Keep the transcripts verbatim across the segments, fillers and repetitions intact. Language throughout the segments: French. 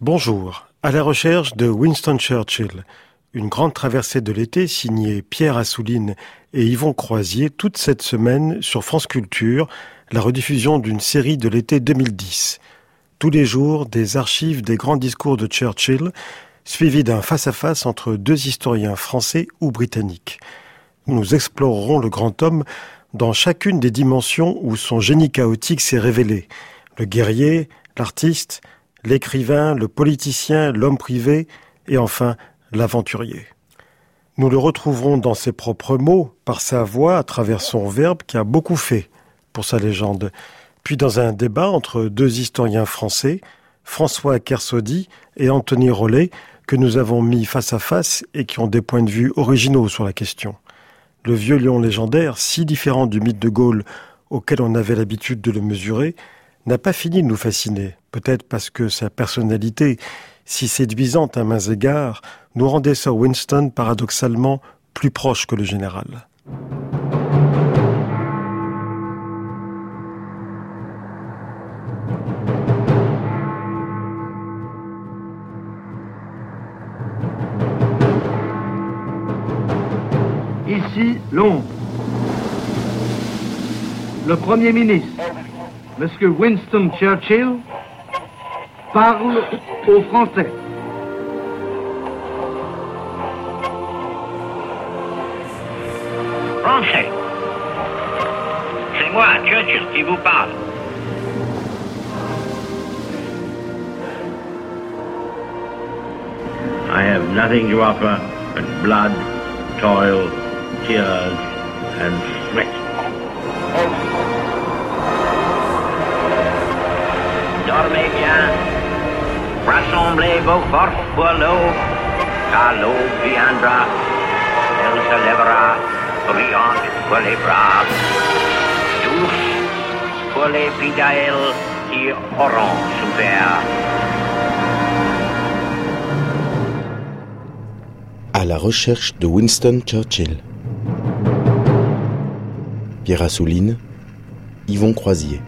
Bonjour, à la recherche de Winston Churchill, une grande traversée de l'été signée Pierre Assouline et Yvon Croisier toute cette semaine sur France Culture, la rediffusion d'une série de l'été deux mille dix. Tous les jours, des archives des grands discours de Churchill, suivis d'un face-à-face entre deux historiens français ou britanniques. Nous explorerons le grand homme dans chacune des dimensions où son génie chaotique s'est révélé. Le guerrier, l'artiste, l'écrivain, le politicien, l'homme privé et enfin l'aventurier. Nous le retrouverons dans ses propres mots, par sa voix, à travers son verbe qui a beaucoup fait pour sa légende. Puis dans un débat entre deux historiens français, François Kersaudy et Anthony Rollet, que nous avons mis face à face et qui ont des points de vue originaux sur la question. Le vieux lion légendaire, si différent du mythe de Gaulle auquel on avait l'habitude de le mesurer, n'a pas fini de nous fasciner, peut-être parce que sa personnalité, si séduisante à mains égards, nous rendait Sir Winston paradoxalement plus proche que le général. Ici, Londres. Le Premier ministre, Monsieur Winston Churchill, parle aux Français. Français, c'est moi, Churchill, qui vous parle. I have nothing to offer but blood, toil, tears and sweat. Dormez bien, rassemblez vos forces pour l'aube, car l'aube viendra, elle se lèvera, brillante pour les braves, douce pour les fidèles qui auront souffert. À la recherche de Winston Churchill. Pierre Assouline, Yvon Croisier.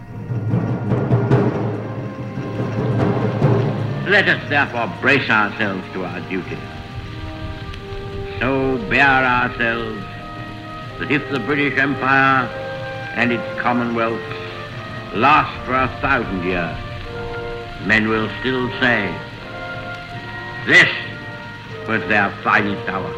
Let us therefore brace ourselves to our duty. So bear ourselves that if the British Empire and its Commonwealth last for a thousand years, men will still say, this was their finest hour.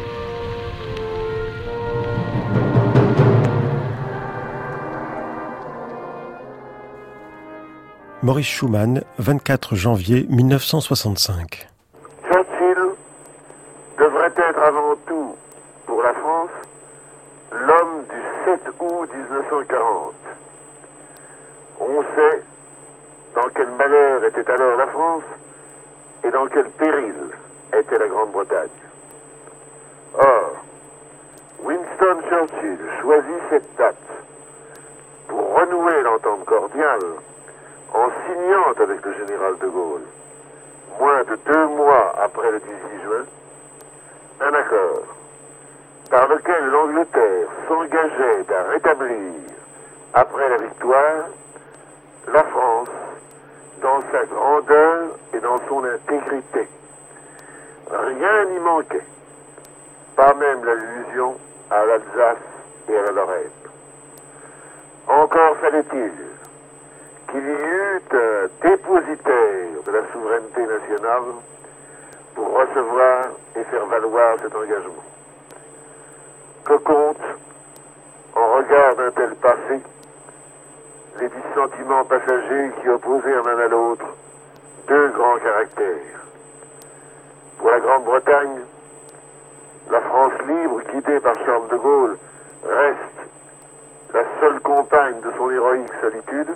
Maurice Schumann, vingt-quatre janvier mille neuf cent soixante-cinq. Churchill devrait être avant tout, pour la France, l'homme du sept août dix-neuf cent quarante. On sait dans quel malheur était alors la France et dans quel péril était la Grande-Bretagne. Or, Winston Churchill choisit cette date pour renouer l'entente cordiale en signant avec le général de Gaulle, moins de deux mois après le dix-huit juin, un accord par lequel l'Angleterre s'engageait à rétablir, après la victoire, la France dans sa grandeur et dans son intégrité. Rien n'y manquait, pas même l'allusion à l'Alsace et à la Lorraine. Encore fallait-il qu'il y eut un dépositaire de la souveraineté nationale pour recevoir et faire valoir cet engagement. Que compte, en regard d'un tel passé, les dissentiments passagers qui opposèrent l'un à l'autre deux grands caractères. Pour la Grande-Bretagne, la France libre, guidée par Charles de Gaulle, reste la seule compagne de son héroïque solitude.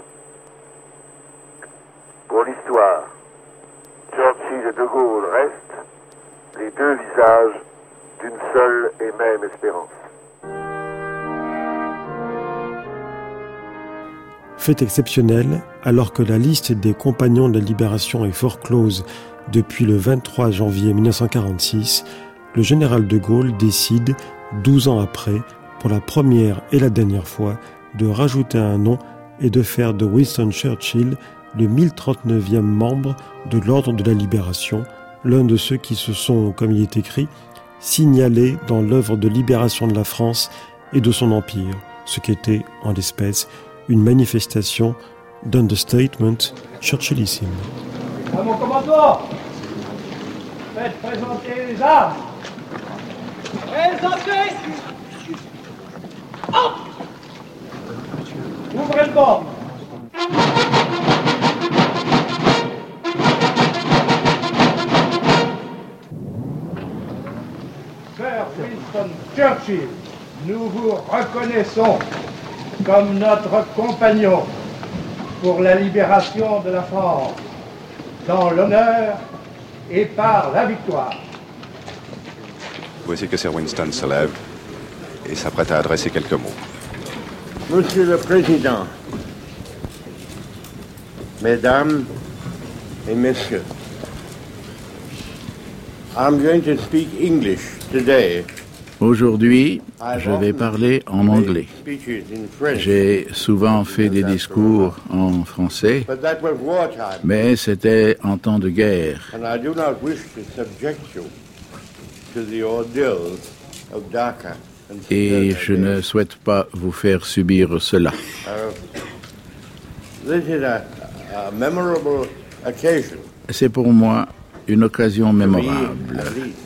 Pour l'histoire, Churchill et de Gaulle restent les deux visages d'une seule et même espérance. Fait exceptionnel, alors que la liste des compagnons de la libération est fort close depuis le vingt-trois janvier mille neuf cent quarante-six, le général de Gaulle décide, douze ans après, pour la première et la dernière fois, de rajouter un nom et de faire de Winston Churchill le mille trente-neuvième membre de l'Ordre de la Libération, l'un de ceux qui se sont, comme il est écrit, signalés dans l'œuvre de libération de la France et de son empire, ce qui était, en l'espèce, une manifestation d'understatement churchillissime. À mon commandement, faites présenter les armes. Présentez. Oh, ouvrez le banc. Sir Winston Churchill, nous vous reconnaissons comme notre compagnon pour la libération de la France, dans l'honneur et par la victoire. Voici que Sir Winston se lève et s'apprête à adresser quelques mots. Monsieur le Président, Mesdames et Messieurs, I'm going to speak English today. Aujourd'hui, je vais parler en anglais. J'ai souvent fait des discours en français, mais c'était en temps de guerre. Et je ne souhaite pas vous faire subir cela. C'est pour moi une occasion mémorable.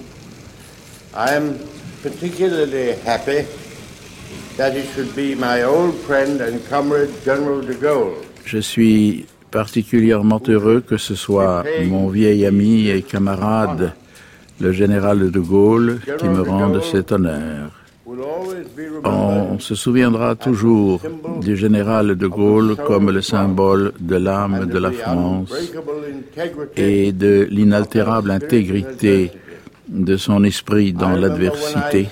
Particularly happy that it should be my old friend and comrade General de Gaulle. Je suis particulièrement heureux que ce soit mon vieil ami et camarade, le général de Gaulle, qui me rende cet honneur. On se souviendra toujours du général de Gaulle comme le symbole de l'âme de la France et de l'inaltérable intégrité de son esprit dans l'adversité.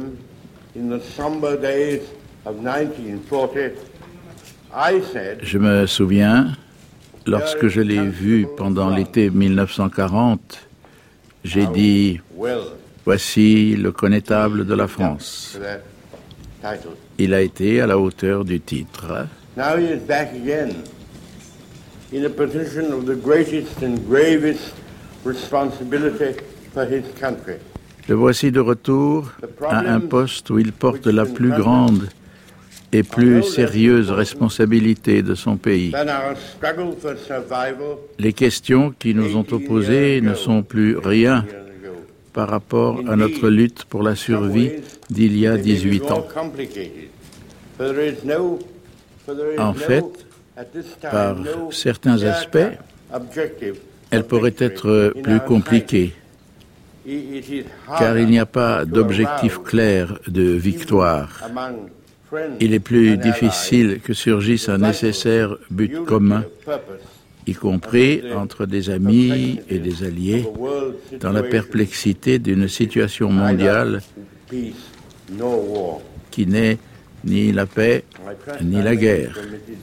Je me souviens, lorsque je l'ai vu pendant l'été mille neuf cent quarante, j'ai dit « Voici le connétable de la France ». Il a été à la hauteur du titre. Now he is back again in a position of the greatest and gravest responsibility for his country. Le voici de retour à un poste où il porte la plus grande et plus sérieuse responsabilité de son pays. Les questions qui nous ont opposées ne sont plus rien par rapport à notre lutte pour la survie d'il y a dix-huit ans. En fait, par certains aspects, elle pourrait être plus compliquée, car il n'y a pas d'objectif clair de victoire. Il est plus difficile que surgisse un nécessaire but commun, y compris entre des amis et des alliés, dans la perplexité d'une situation mondiale qui n'est ni la paix ni la guerre.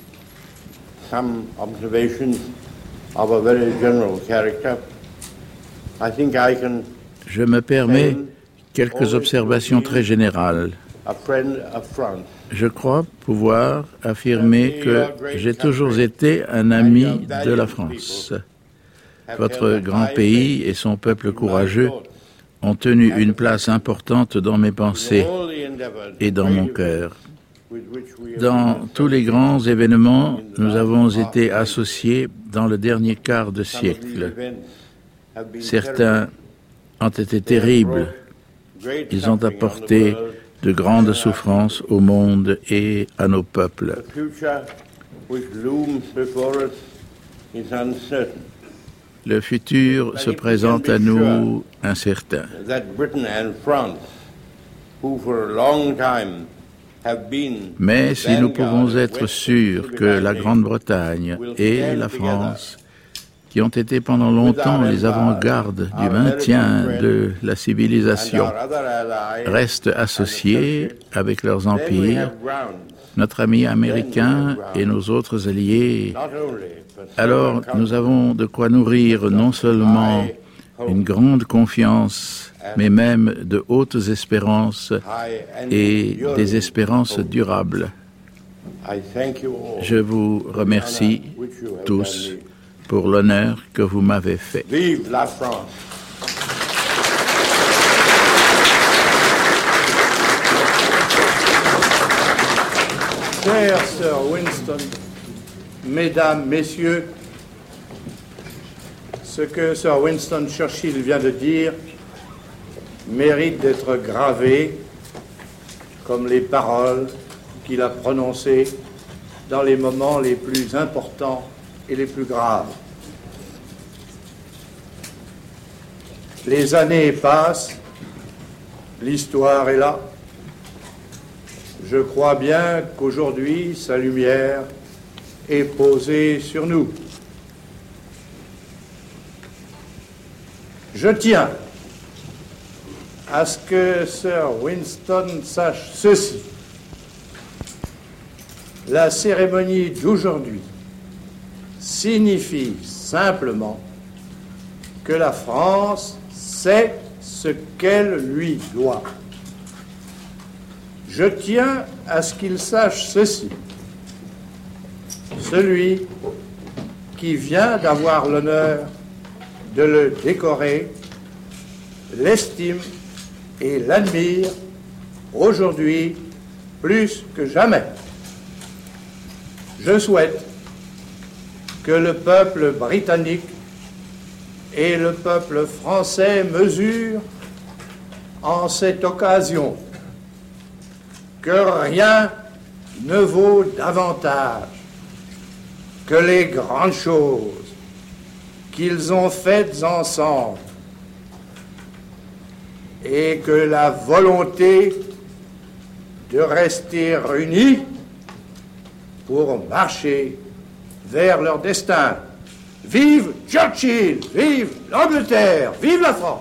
Je me permets quelques observations très générales. Je crois pouvoir affirmer que j'ai toujours été un ami de la France. Votre grand pays et son peuple courageux ont tenu une place importante dans mes pensées et dans mon cœur. Dans tous les grands événements, nous avons été associés dans le dernier quart de siècle. Certains ont été terribles. Ils ont apporté de grandes souffrances au monde et à nos peuples. Le futur se présente à nous incertain. Mais si nous pouvons être sûrs que la Grande-Bretagne et la France, qui ont été pendant longtemps les avant-gardes du maintien de la civilisation, restent associés avec leurs empires, notre ami américain et nos autres alliés, alors nous avons de quoi nourrir non seulement une grande confiance, mais même de hautes espérances et des espérances durables. Je vous remercie tous pour l'honneur que vous m'avez fait. Vive la France! Cher Sir Winston, Mesdames, Messieurs, ce que Sir Winston Churchill vient de dire mérite d'être gravé comme les paroles qu'il a prononcées dans les moments les plus importants et les plus graves. Les années passent, l'histoire est là. Je crois bien qu'aujourd'hui, sa lumière est posée sur nous. Je tiens à ce que Sir Winston sache ceci. La cérémonie d'aujourd'hui signifie simplement que la France sait ce qu'elle lui doit. Je tiens à ce qu'il sache ceci. Celui qui vient d'avoir l'honneur de le décorer l'estime et l'admire aujourd'hui plus que jamais. Je souhaite que le peuple britannique et le peuple français mesurent en cette occasion que rien ne vaut davantage que les grandes choses qu'ils ont faites ensemble et que la volonté de rester unis pour marcher vers leur destin. Vive Churchill, vive l'Angleterre, vive la France!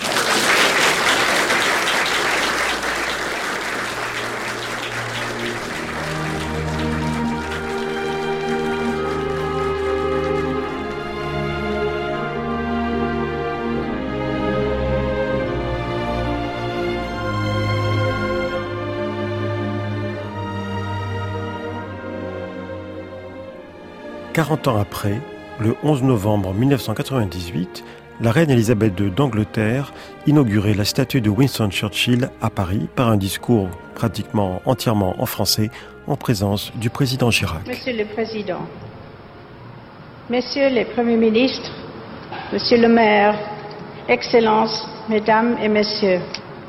quarante ans après, le onze novembre mille neuf cent quatre-vingt-dix-huit, la reine Elisabeth deux d'Angleterre inaugurait la statue de Winston Churchill à Paris par un discours pratiquement entièrement en français en présence du président Chirac. Monsieur le Président, Messieurs les Premiers ministres, Monsieur le maire, Excellences, Mesdames et Messieurs,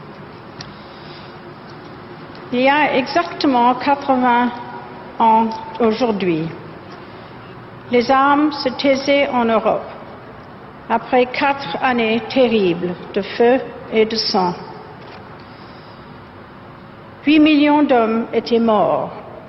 il y a exactement quatre-vingts ans aujourd'hui, les armes se taisaient en Europe après quatre années terribles de feu et de sang. Huit millions d'hommes étaient morts.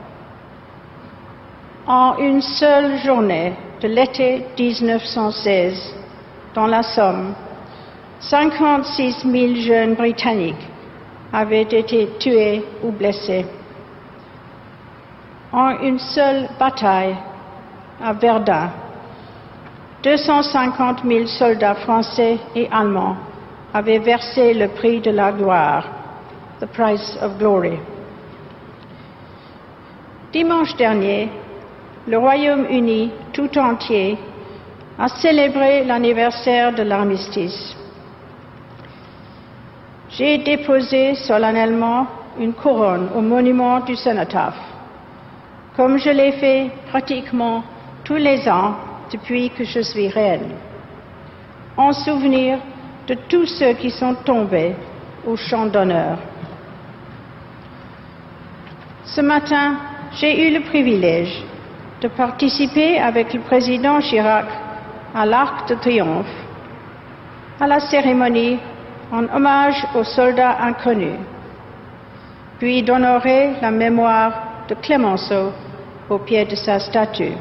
En une seule journée de l'été dix-neuf cent seize, dans la Somme, cinquante-six mille jeunes Britanniques avaient été tués ou blessés. En une seule bataille, à Verdun, deux cent cinquante mille soldats français et allemands avaient versé le prix de la gloire, the price of glory. Dimanche dernier, le Royaume-Uni tout entier a célébré l'anniversaire de l'armistice. J'ai déposé solennellement une couronne au monument du Cénotaphe, comme je l'ai fait pratiquement tous les ans depuis que je suis reine, en souvenir de tous ceux qui sont tombés au champ d'honneur. Ce matin, j'ai eu le privilège de participer avec le président Chirac à l'Arc de Triomphe, à la cérémonie en hommage aux soldats inconnus, puis d'honorer la mémoire de Clemenceau au pied de sa statue.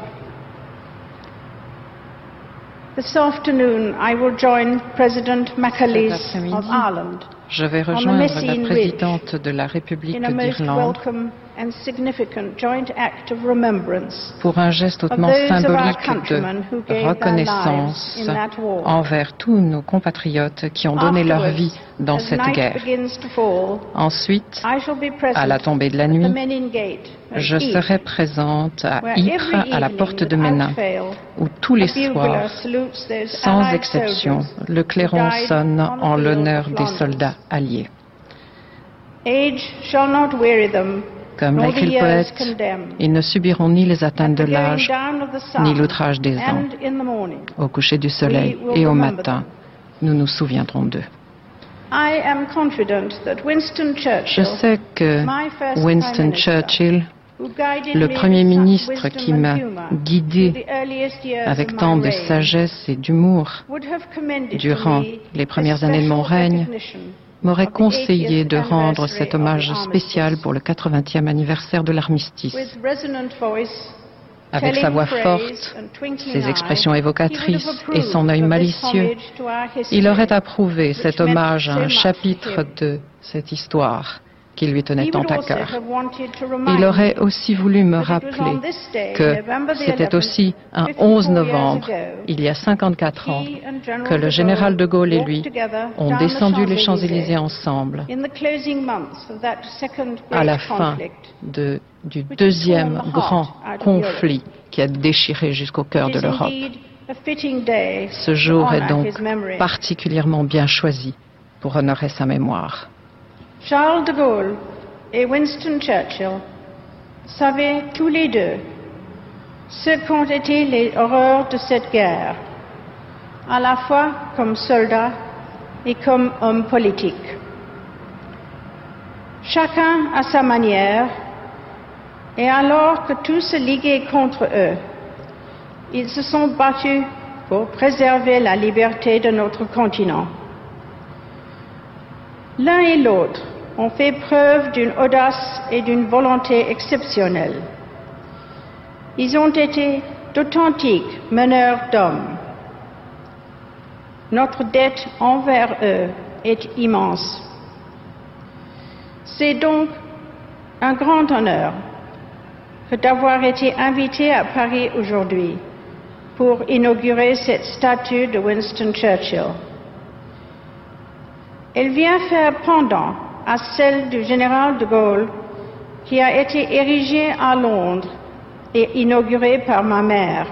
This afternoon, I will join President McAleese of Ireland Je vais rejoindre la présidente de la République d'Irlande pour un geste hautement symbolique de reconnaissance envers tous nos compatriotes qui ont donné leur vie dans cette guerre. Ensuite, à la tombée de la nuit, je serai présente à Ypres, à la porte de Ménin, où tous les soirs, sans exception, le clairon sonne en l'honneur des soldats alliés. Comme l'écrit le poète, ils ne subiront ni les atteintes de l'âge, ni l'outrage des ans. Au coucher du soleil et au matin, nous nous souviendrons d'eux. Je sais que Winston Churchill, le Premier ministre qui m'a guidé avec tant de sagesse et d'humour durant les premières années de mon règne, m'aurait conseillé de rendre cet hommage spécial pour le quatre-vingtième anniversaire de l'armistice. Avec sa voix forte, ses expressions évocatrices et son œil malicieux, il aurait approuvé cet hommage à un chapitre de cette histoire qui lui tenait tant à cœur. Il aurait aussi voulu me rappeler que c'était aussi un onze novembre, il y a cinquante-quatre ans, que le général de Gaulle et lui ont descendu les Champs-Élysées ensemble à la fin de, du deuxième grand conflit qui a déchiré jusqu'au cœur de l'Europe. Ce jour est donc particulièrement bien choisi pour honorer sa mémoire. Charles de Gaulle et Winston Churchill savaient tous les deux ce qu'ont été les horreurs de cette guerre, à la fois comme soldats et comme hommes politiques. Chacun à sa manière, et alors que tous se liguaient contre eux, ils se sont battus pour préserver la liberté de notre continent. L'un et l'autre ont fait preuve d'une audace et d'une volonté exceptionnelles. Ils ont été d'authentiques meneurs d'hommes. Notre dette envers eux est immense. C'est donc un grand honneur que d'avoir été invité à Paris aujourd'hui pour inaugurer cette statue de Winston Churchill. Elle vient faire pendant à celle du général de Gaulle qui a été érigée à Londres et inaugurée par ma mère.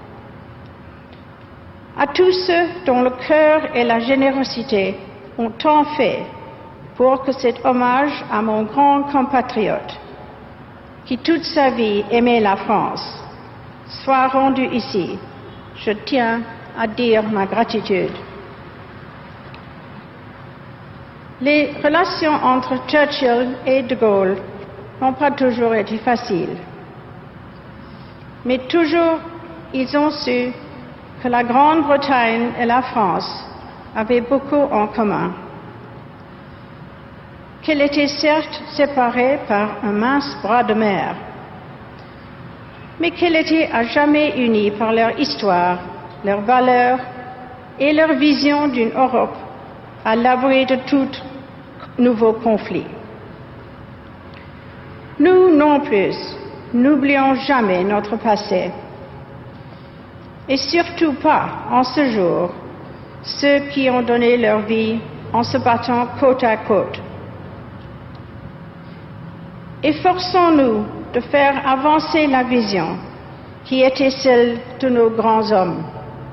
À tous ceux dont le cœur et la générosité ont tant fait pour que cet hommage à mon grand compatriote, qui toute sa vie aimait la France, soit rendu ici, je tiens à dire ma gratitude. Les relations entre Churchill et de Gaulle n'ont pas toujours été faciles. Mais toujours, ils ont su que la Grande-Bretagne et la France avaient beaucoup en commun. Qu'elles étaient certes séparées par un mince bras de mer, mais qu'elles étaient à jamais unies par leur histoire, leurs valeurs et leur vision d'une Europe à l'abri de tout nouveau conflit. Nous non plus, n'oublions jamais notre passé, et surtout pas en ce jour ceux qui ont donné leur vie en se battant côte à côte. Efforçons-nous de faire avancer la vision qui était celle de nos grands hommes.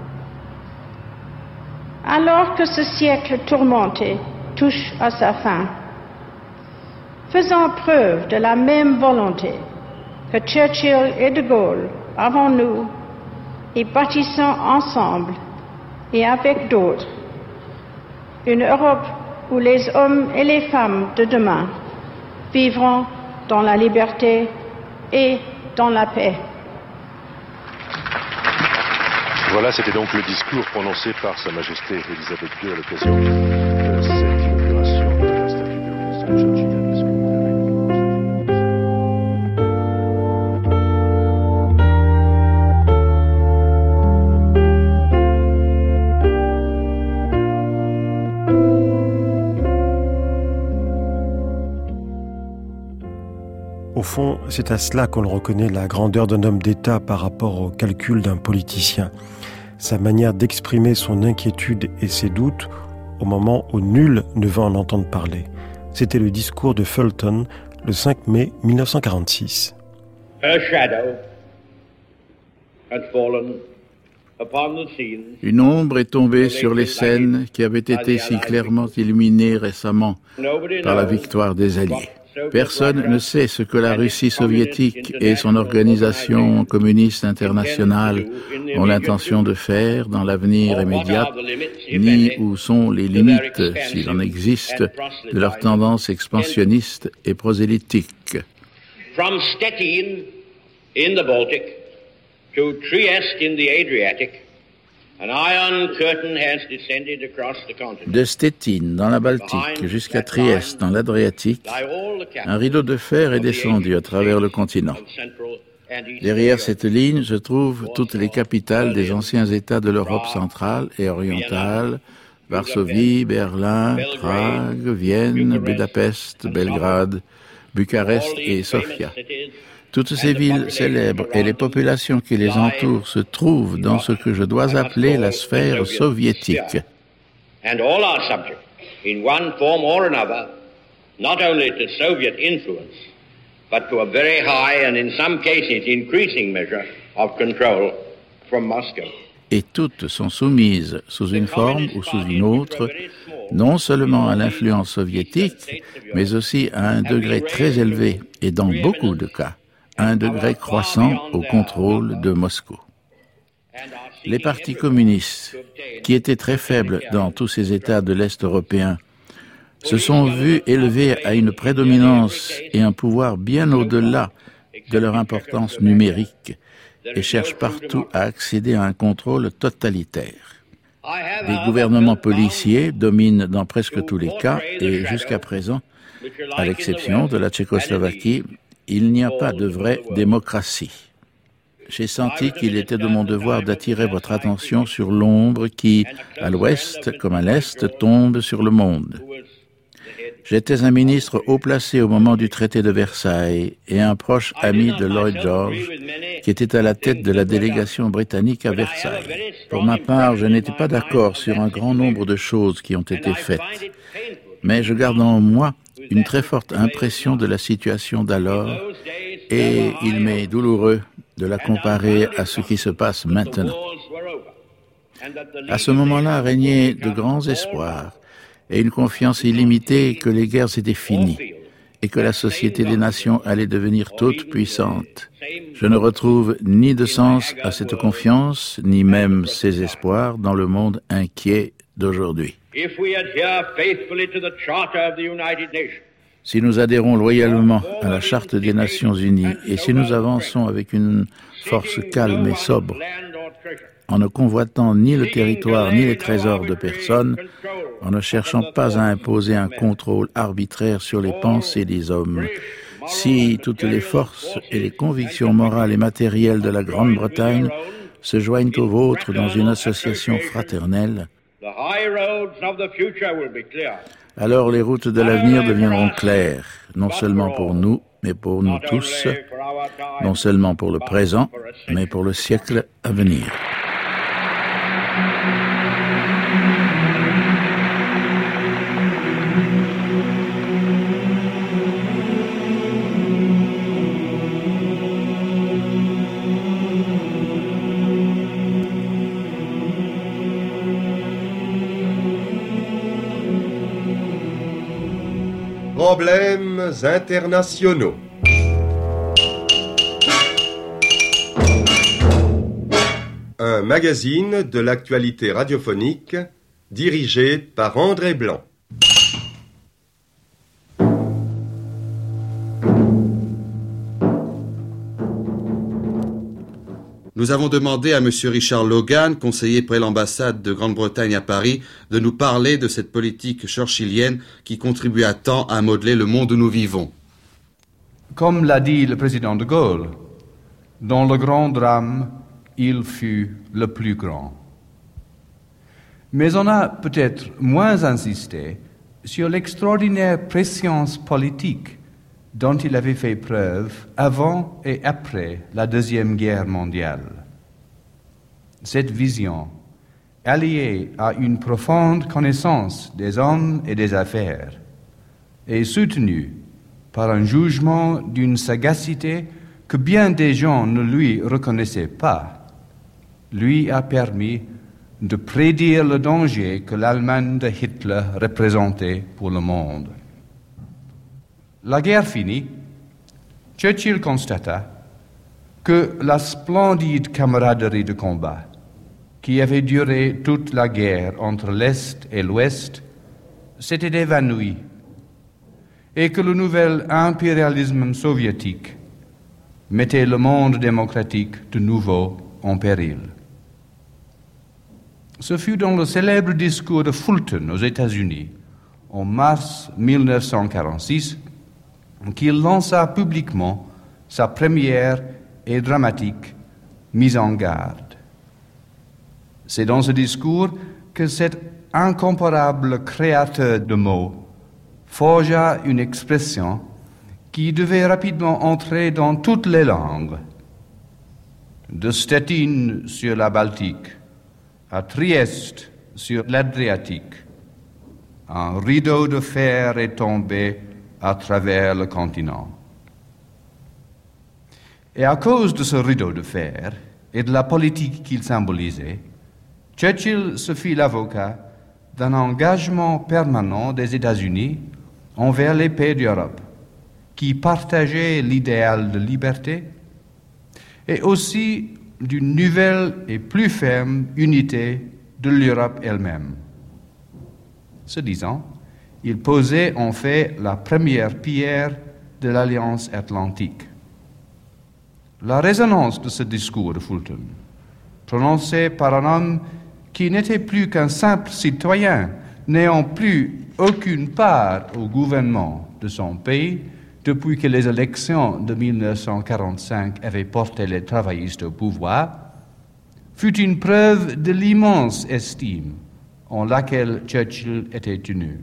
Alors que ce siècle tourmenté touche à sa fin, faisant preuve de la même volonté que Churchill et de Gaulle avant nous, et bâtissant ensemble et avec d'autres une Europe où les hommes et les femmes de demain vivront dans la liberté et dans la paix. Voilà, c'était donc le discours prononcé par Sa Majesté Elisabeth deux à l'occasion de cette inauguration de la statue de Winston Churchill. Au fond c'est à cela qu'on le reconnaît la grandeur d'un homme d'État par rapport au calcul d'un politicien. Sa manière d'exprimer son inquiétude et ses doutes au moment où nul ne veut en entendre parler. C'était le discours de Fulton le cinq mai mille neuf cent quarante-six. Her shadow had fallen upon the scene. Une ombre est tombée sur les scènes qui avaient été si clairement illuminées récemment par la victoire des Alliés. Personne ne sait ce que la Russie soviétique et son organisation communiste internationale ont l'intention de faire dans l'avenir immédiat, ni où sont les limites, s'il en existe, de leur tendance expansionniste et prosélytique. From Stettin in the Baltic to Trieste in the Adriatic, an iron curtain has descended across the continent. De Stettin dans la Baltique jusqu'à Trieste dans l'Adriatique, un rideau de fer est descendu à travers le continent. Derrière cette ligne se trouvent toutes les capitales des anciens États de l'Europe centrale et orientale, Varsovie, Berlin, Prague, Vienne, Budapest, Belgrade, Bucarest et Sofia. Toutes ces villes célèbres et les populations qui les entourent se trouvent dans ce que je dois appeler la sphère soviétique. And all are subject, in one form or another, not only to Soviet influence, but to a very high and in some cases increasing measure of control from Moscow. Et toutes sont soumises sous une forme ou sous une autre, non seulement à l'influence soviétique, mais aussi à un degré très élevé, et dans beaucoup de cas, à un degré croissant au contrôle de Moscou. Les partis communistes, qui étaient très faibles dans tous ces États de l'Est européen, se sont vus élevés à une prédominance et un pouvoir bien au-delà de leur importance numérique, et cherchent partout à accéder à un contrôle totalitaire. Des gouvernements policiers dominent dans presque tous les cas et jusqu'à présent, à l'exception de la Tchécoslovaquie, il n'y a pas de vraie démocratie. J'ai senti qu'il était de mon devoir d'attirer votre attention sur l'ombre qui, à l'ouest comme à l'est, tombe sur le monde. J'étais un ministre haut placé au moment du traité de Versailles et un proche ami de Lloyd George, qui était à la tête de la délégation britannique à Versailles. Pour ma part, je n'étais pas d'accord sur un grand nombre de choses qui ont été faites, mais je garde en moi une très forte impression de la situation d'alors et il m'est douloureux de la comparer à ce qui se passe maintenant. À ce moment-là régnaient de grands espoirs et une confiance illimitée que les guerres étaient finies et que la société des nations allait devenir toute puissante. Je ne retrouve ni de sens à cette confiance, ni même ces espoirs dans le monde inquiet d'aujourd'hui. Si nous adhérons loyalement à la Charte des Nations Unies et si nous avançons avec une force calme et sobre, en ne convoitant ni le territoire ni les trésors de personne, en ne cherchant pas à imposer un contrôle arbitraire sur les pensées des hommes, si toutes les forces et les convictions morales et matérielles de la Grande-Bretagne se joignent aux vôtres dans une association fraternelle, alors les routes de l'avenir deviendront claires, non seulement pour nous, mais pour nous tous, non seulement pour le présent, mais pour le siècle à venir. Problèmes internationaux. Un magazine de l'actualité radiophonique dirigé par André Blanc. Nous avons demandé à M. Richard Logan, conseiller près l'ambassade de Grande-Bretagne à Paris, de nous parler de cette politique churchillienne qui contribua tant à modeler le monde où nous vivons. Comme l'a dit le président de Gaulle, dans le grand drame, il fut le plus grand. Mais on a peut-être moins insisté sur l'extraordinaire préscience politique dont il avait fait preuve avant et après la Deuxième Guerre mondiale. Cette vision, alliée à une profonde connaissance des hommes et des affaires, est soutenue par un jugement d'une sagacité que bien des gens ne lui reconnaissaient pas, lui a permis de prédire le danger que l'Allemagne de Hitler représentait pour le monde. La guerre finie, Churchill constata que la splendide camaraderie de combat qui avait duré toute la guerre entre l'Est et l'Ouest s'était évanouie et que le nouvel impérialisme soviétique mettait le monde démocratique de nouveau en péril. Ce fut dans le célèbre discours de Fulton aux États-Unis en mars mille neuf cent quarante-six qu'il lança publiquement sa première et dramatique mise en garde. C'est dans ce discours que cet incomparable créateur de mots forgea une expression qui devait rapidement entrer dans toutes les langues. De Stettin sur la Baltique à Trieste sur l'Adriatique, un rideau de fer est tombé à travers le continent. Et à cause de ce rideau de fer et de la politique qu'il symbolisait, Churchill se fit l'avocat d'un engagement permanent des États-Unis envers les pays d'Europe, qui partageaient l'idéal de liberté, et aussi d'une nouvelle et plus ferme unité de l'Europe elle-même. Ce disant, il posait en fait la première pierre de l'Alliance atlantique. La résonance de ce discours de Fulton, prononcé par un homme qui n'était plus qu'un simple citoyen, n'ayant plus aucune part au gouvernement de son pays depuis que les élections de mille neuf cent quarante-cinq avaient porté les travaillistes au pouvoir, fut une preuve de l'immense estime en laquelle Churchill était tenu.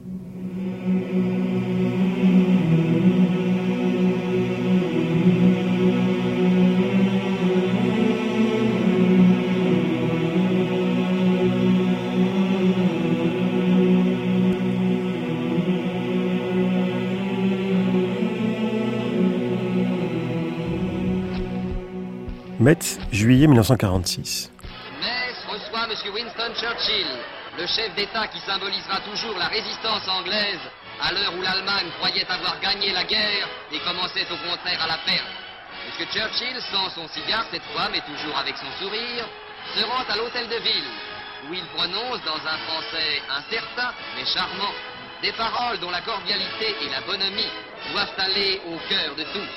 Metz, juillet mille neuf cent quarante-six. Metz reçoit M. Winston Churchill, le chef d'État qui symbolisera toujours la résistance anglaise à l'heure où l'Allemagne croyait avoir gagné la guerre et commençait au contraire à la perdre. M. Churchill, sans son cigare cette fois, mais toujours avec son sourire, se rend à l'hôtel de ville, où il prononce dans un français incertain mais charmant des paroles dont la cordialité et la bonhomie doivent aller au cœur de tous.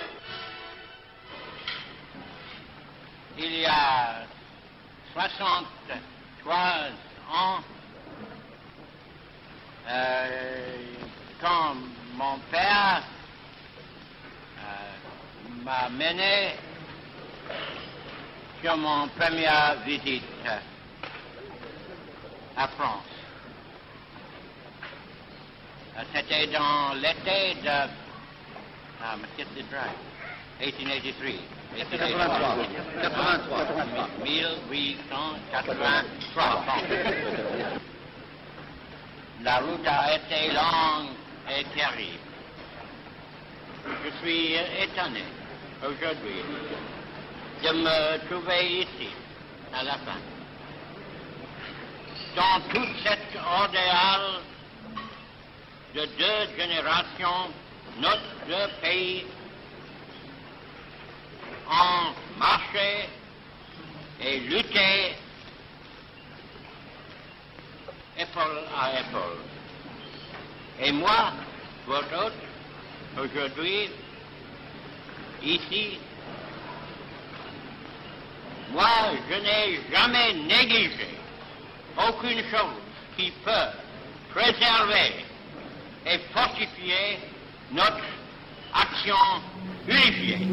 Il y a soixante-trois ans, euh, quand mon père euh, m'a mené sur mon première visite à France. C'était dans l'été de ah, eighteen eighty-three. mille huit cent quatre-vingt-trois. La route a été longue et terrible. Je suis étonné aujourd'hui de me trouver ici, à la fin. Dans toute cette ordeale de deux générations, notre pays ont marché et lutté épaule à épaule. Et moi, votre hôte, aujourd'hui, ici, moi, je n'ai jamais négligé aucune chose qui peut préserver et fortifier notre action unifiée.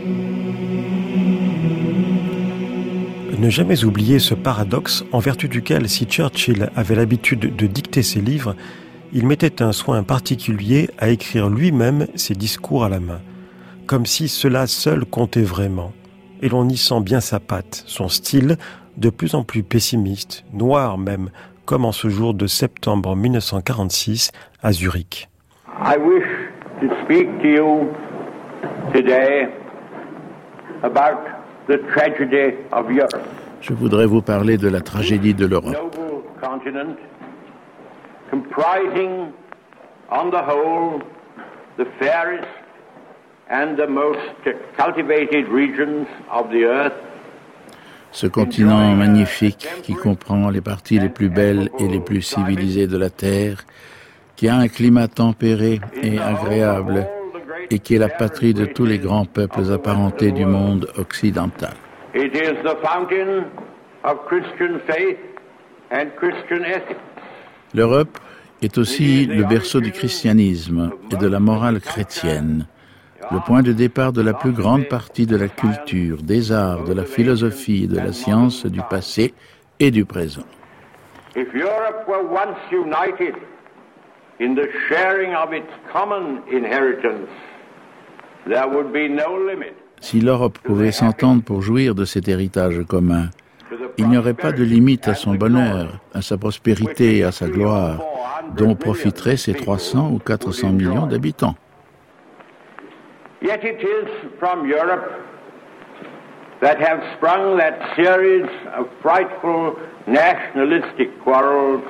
Ne jamais oublier ce paradoxe en vertu duquel, si Churchill avait l'habitude de dicter ses livres, il mettait un soin particulier à écrire lui-même ses discours à la main, comme si cela seul comptait vraiment. Et l'on y sent bien sa patte, son style de plus en plus pessimiste, noir même, comme en ce jour de septembre mille neuf cent quarante-six à Zurich. I wish to speak to you today about the tragedy of Europe. Je voudrais vous parler de la tragédie de l'Europe. Noble continent, comprising, on the whole, the fairest and the most cultivated regions of the earth. Ce continent magnifique qui comprend les parties les plus belles et les plus civilisées de la Terre, qui a un climat tempéré et agréable et qui est la patrie de tous les grands peuples apparentés du monde occidental. It is the fountain of Christian faith and Christian ethics. L'Europe est aussi le berceau du christianisme et de la morale chrétienne, le point de départ de la plus grande partie de la culture, des arts, de la philosophie et de la science du passé et du présent. If Europe were once united in the sharing of its common inheritance, there would be no limit. Si l'Europe pouvait s'entendre pour jouir de cet héritage commun, il n'y aurait pas de limite à son bonheur, à sa prospérité et à sa gloire, dont profiteraient ses trois cents ou quatre cents millions d'habitants. Yet it is from Europe that have sprung that series of frightful nationalistic quarrels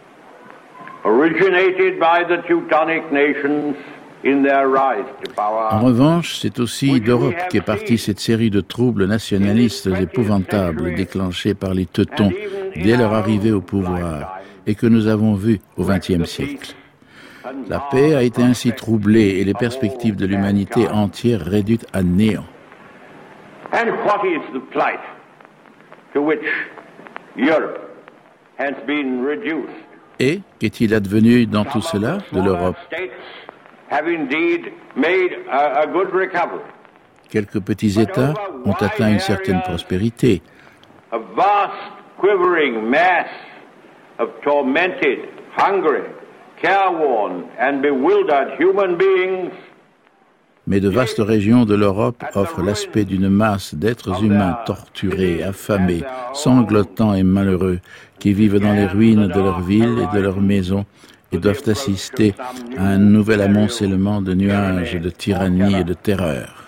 originated by the Teutonic nations in their rise to power. En revanche, c'est aussi d'Europe qu'est partie cette série de troubles nationalistes épouvantables déclenchés par les Teutons dès leur arrivée au pouvoir et que nous avons vus au vingtième siècle. La paix a été ainsi troublée et les perspectives de l'humanité entière réduites à néant. And what is the plight to which Europe has been reduced? Et qu'est-il advenu dans tout cela de l'Europe? Have indeed made a, a good recovery. Quelques petits États ont atteint une certaine prospérité. A vast quivering mass of tormented, hungry, careworn and bewildered human beings. Mais de vastes régions de l'Europe offrent l'aspect d'une masse d'êtres humains torturés, affamés, sanglotants et malheureux, qui vivent dans les ruines de leurs villes et de leurs maisons et doivent assister à un nouvel amoncellement de nuages de tyrannie et de terreur.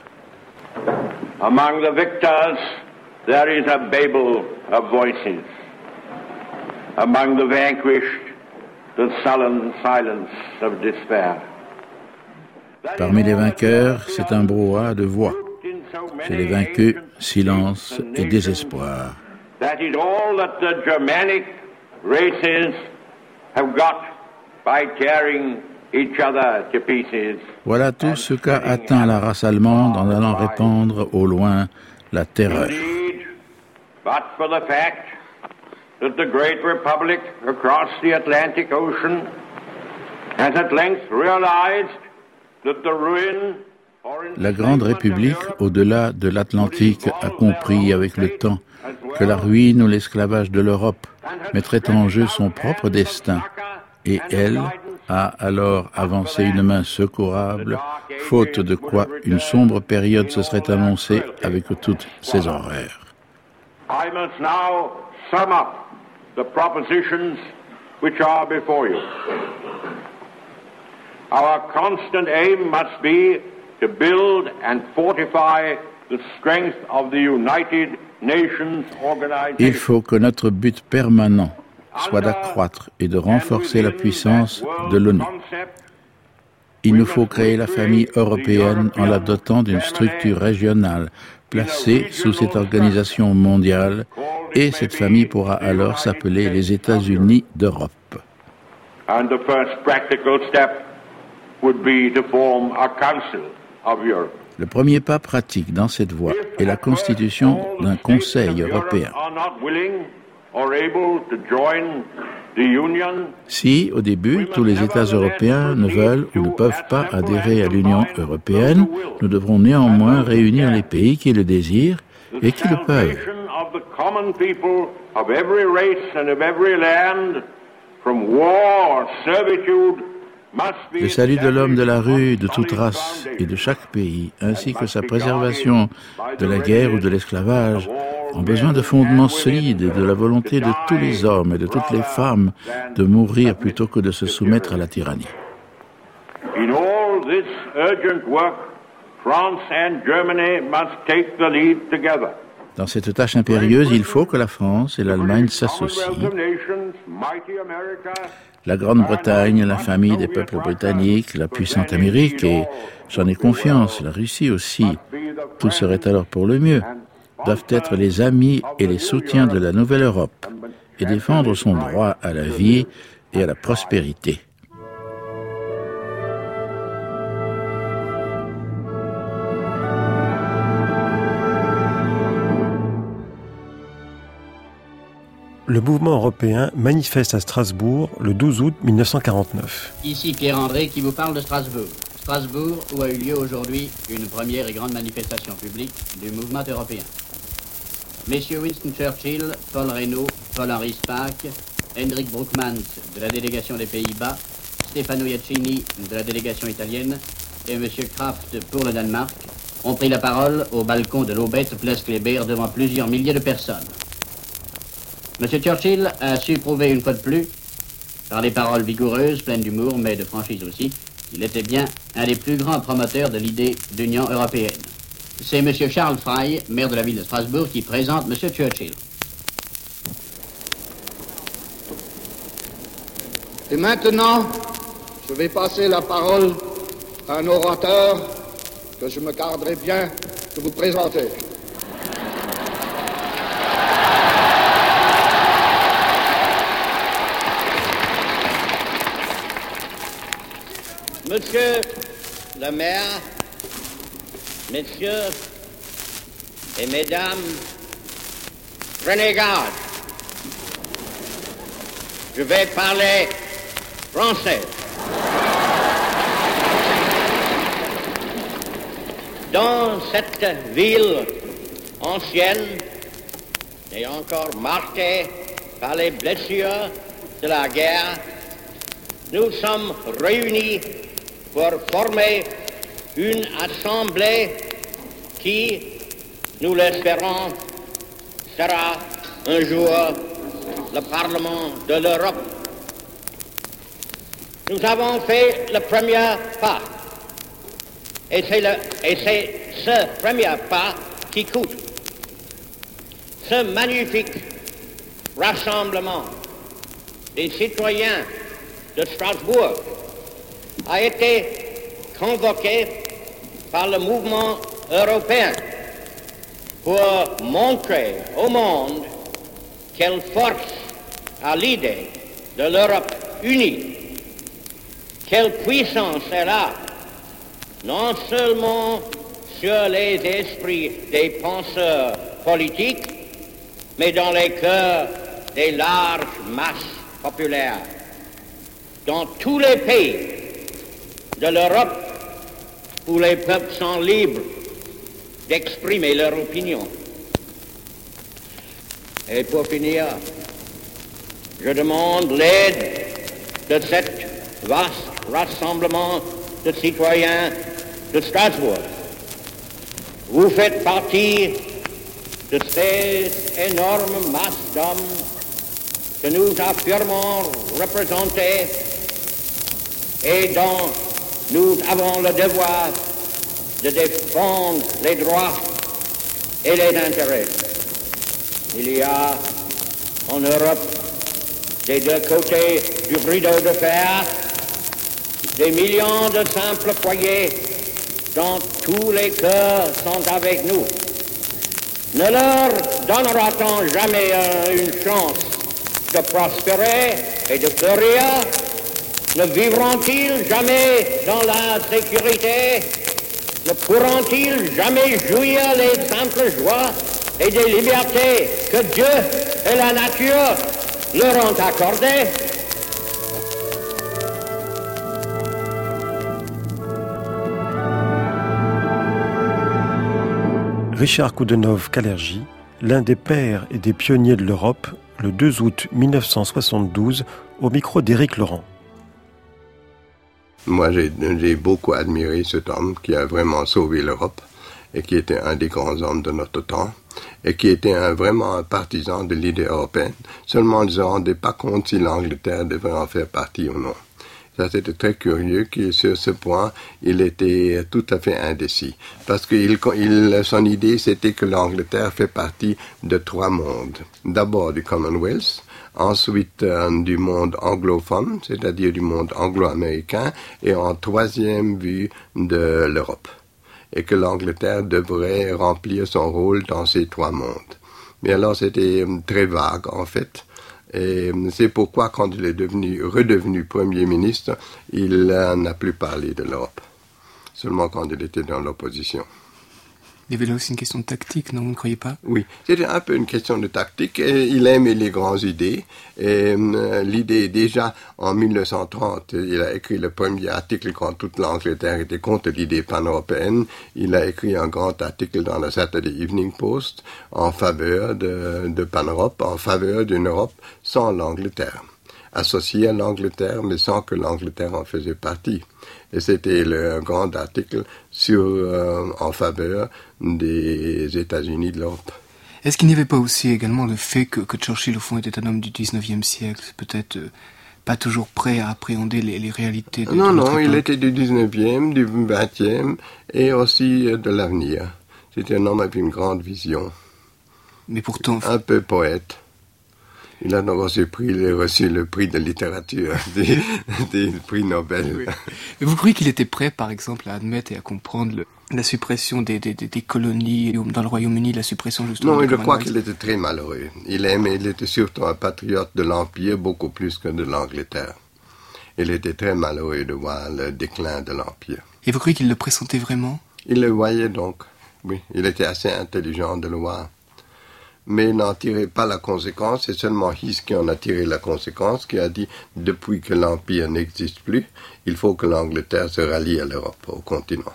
Among the victors, there is a babel of voices. Among the vanquished, the sullen silence of despair. Parmi les vainqueurs, c'est un brouhaha de voix. Chez les vaincus, silence et désespoir. That is all that the Germanic races have got by tearing each other to pieces. Voilà tout ce qu'a atteint la race allemande en allant répandre au loin la terreur. Indeed, but for the fact that the great republic across the Atlantic Ocean has at length realized that the ruin. La Grande République, au-delà de l'Atlantique, a compris avec le temps que la ruine ou l'esclavage de l'Europe mettrait en jeu son propre destin, et elle a alors avancé une main secourable, faute de quoi une sombre période se serait annoncée avec toutes ses horreurs. I must now sum up the propositions which are before you. Our constant aim must be to build and fortify the strength of the United Nations organization. Il faut que notre but permanent soit d'accroître et de renforcer la puissance de l'ONU. Il nous faut créer la famille européenne en la dotant d'une structure régionale placée sous cette organisation mondiale, et cette famille pourra alors s'appeler les États-Unis d'Europe. And the first practical step would be to form a council of Europe. Le premier pas pratique dans cette voie est la constitution d'un Conseil européen. Si, au début, tous les États européens ne veulent ou ne peuvent pas adhérer à l'Union européenne, nous devrons néanmoins réunir les pays qui le désirent et qui le peuvent. Le salut de l'homme de la rue, de toute race et de chaque pays, ainsi que sa préservation de la guerre ou de l'esclavage, ont besoin de fondements solides et de la volonté de tous les hommes et de toutes les femmes de mourir plutôt que de se soumettre à la tyrannie. In all this urgent work, France and Germany must take the lead together. Dans cette tâche impérieuse, il faut que la France et l'Allemagne s'associent. La Grande-Bretagne, la famille des peuples britanniques, la puissante Amérique et, j'en ai confiance, la Russie aussi, tout serait alors pour le mieux, doivent être les amis et les soutiens de la nouvelle Europe et défendre son droit à la vie et à la prospérité. Le mouvement européen manifeste à Strasbourg le douze août mille neuf cent quarante-neuf. Ici Pierre-André qui vous parle de Strasbourg. Strasbourg où a eu lieu aujourd'hui une première et grande manifestation publique du mouvement européen. Messieurs Winston Churchill, Paul Reynaud, Paul-Henri Spaak, Hendrik Broekmans de la délégation des Pays-Bas, Stefano Iacchini de la délégation italienne et Monsieur Kraft pour le Danemark ont pris la parole au balcon de l'Aubette, place Kléber, devant plusieurs milliers de personnes. Monsieur Churchill a su prouver une fois de plus, par des paroles vigoureuses, pleines d'humour, mais de franchise aussi, qu'il était bien un des plus grands promoteurs de l'idée d'Union européenne. C'est Monsieur Charles Frey, maire de la ville de Strasbourg, qui présente Monsieur Churchill. Et maintenant, je vais passer la parole à un orateur que je me garderai bien de vous présenter. Monsieur le maire, messieurs et mesdames, prenez garde. Je vais parler français. Dans cette ville ancienne et encore marquée par les blessures de la guerre, nous sommes réunis pour former une assemblée qui, nous l'espérons, sera un jour le Parlement de l'Europe. Nous avons fait le premier pas, et c'est, le, et c'est ce premier pas qui coûte. Ce magnifique rassemblement des citoyens de Strasbourg a été convoqué par le mouvement européen pour montrer au monde quelle force a l'idée de l'Europe unie, quelle puissance elle a, non seulement sur les esprits des penseurs politiques, mais dans les cœurs des larges masses populaires. Dans tous les pays de l'Europe où les peuples sont libres d'exprimer leur opinion. Et pour finir, je demande l'aide de cet vaste rassemblement de citoyens de Strasbourg. Vous faites partie de ces énormes masses d'hommes que nous affirmons représenter et dont nous avons le devoir de défendre les droits et les intérêts. Il y a en Europe, des deux côtés du rideau de fer, des millions de simples foyers dont tous les cœurs sont avec nous. Ne leur donnera-t-on jamais euh, une chance de prospérer et de fleurir? Ne vivront-ils jamais dans la sécurité? Ne pourront-ils jamais jouir les simples joies et des libertés que Dieu et la nature leur ont accordées? Richard Coudenhove-Kalergi, l'un des pères et des pionniers de l'Europe, le deux août mille neuf cent soixante-douze, au micro d'Éric Laurent. Moi, j'ai, j'ai beaucoup admiré cet homme qui a vraiment sauvé l'Europe et qui était un des grands hommes de notre temps et qui était un, vraiment un partisan de l'idée européenne. Seulement, il ne se rendait pas compte si l'Angleterre devait en faire partie ou non. Ça, c'était très curieux que sur ce point, il était tout à fait indécis. Parce que il, il, son idée, c'était que l'Angleterre fait partie de trois mondes. D'abord du Commonwealth, ensuite euh, du monde anglophone, c'est-à-dire du monde anglo-américain, et en troisième vue de l'Europe. Et que l'Angleterre devrait remplir son rôle dans ces trois mondes. Mais alors, c'était très vague, en fait. Et c'est pourquoi, quand il est devenu, redevenu Premier ministre, il n'a plus parlé de l'Europe. Seulement quand il était dans l'opposition. Il y avait là aussi une question de tactique, non, vous ne croyez pas? Oui, c'était un peu une question de tactique. Et il aimait les grandes idées. Et euh, l'idée, déjà, en mille neuf cent trente, il a écrit le premier article quand toute l'Angleterre était contre l'idée pan-européenne. Il a écrit un grand article dans la Saturday Evening Post en faveur de, de pan-Europe, en faveur d'une Europe sans l'Angleterre. Associée à l'Angleterre, mais sans que l'Angleterre en faisait partie. Et c'était le un grand article sur, euh, en faveur des États-Unis de l'Europe. Est-ce qu'il n'y avait pas aussi également le fait que, que Churchill, au fond, était un homme du dix-neuvième siècle, peut-être euh, pas toujours prêt à appréhender les, les réalités de, Non, de non, notre il époque. était du dix-neuvième, du vingtième et aussi de l'avenir. C'était un homme avec une grande vision. Mais pourtant... Un peu poète. Il a donc aussi pris, il a reçu le prix de littérature des, des prix Nobel. Oui. Mais vous croyez qu'il était prêt, par exemple, à admettre et à comprendre le, la suppression des, des, des, des colonies dans le Royaume-Uni, la suppression justement... Non, du je crois qu'il était très malheureux. Il aimait, il était surtout un patriote de l'Empire, beaucoup plus que de l'Angleterre. Il était très malheureux de voir le déclin de l'Empire. Et vous croyez qu'il le pressentait vraiment? Il le voyait donc, oui. Il était assez intelligent de le voir. Mais n'en tirait pas la conséquence, c'est seulement Heath qui en a tiré la conséquence, qui a dit, depuis que l'Empire n'existe plus, il faut que l'Angleterre se rallie à l'Europe, au continent.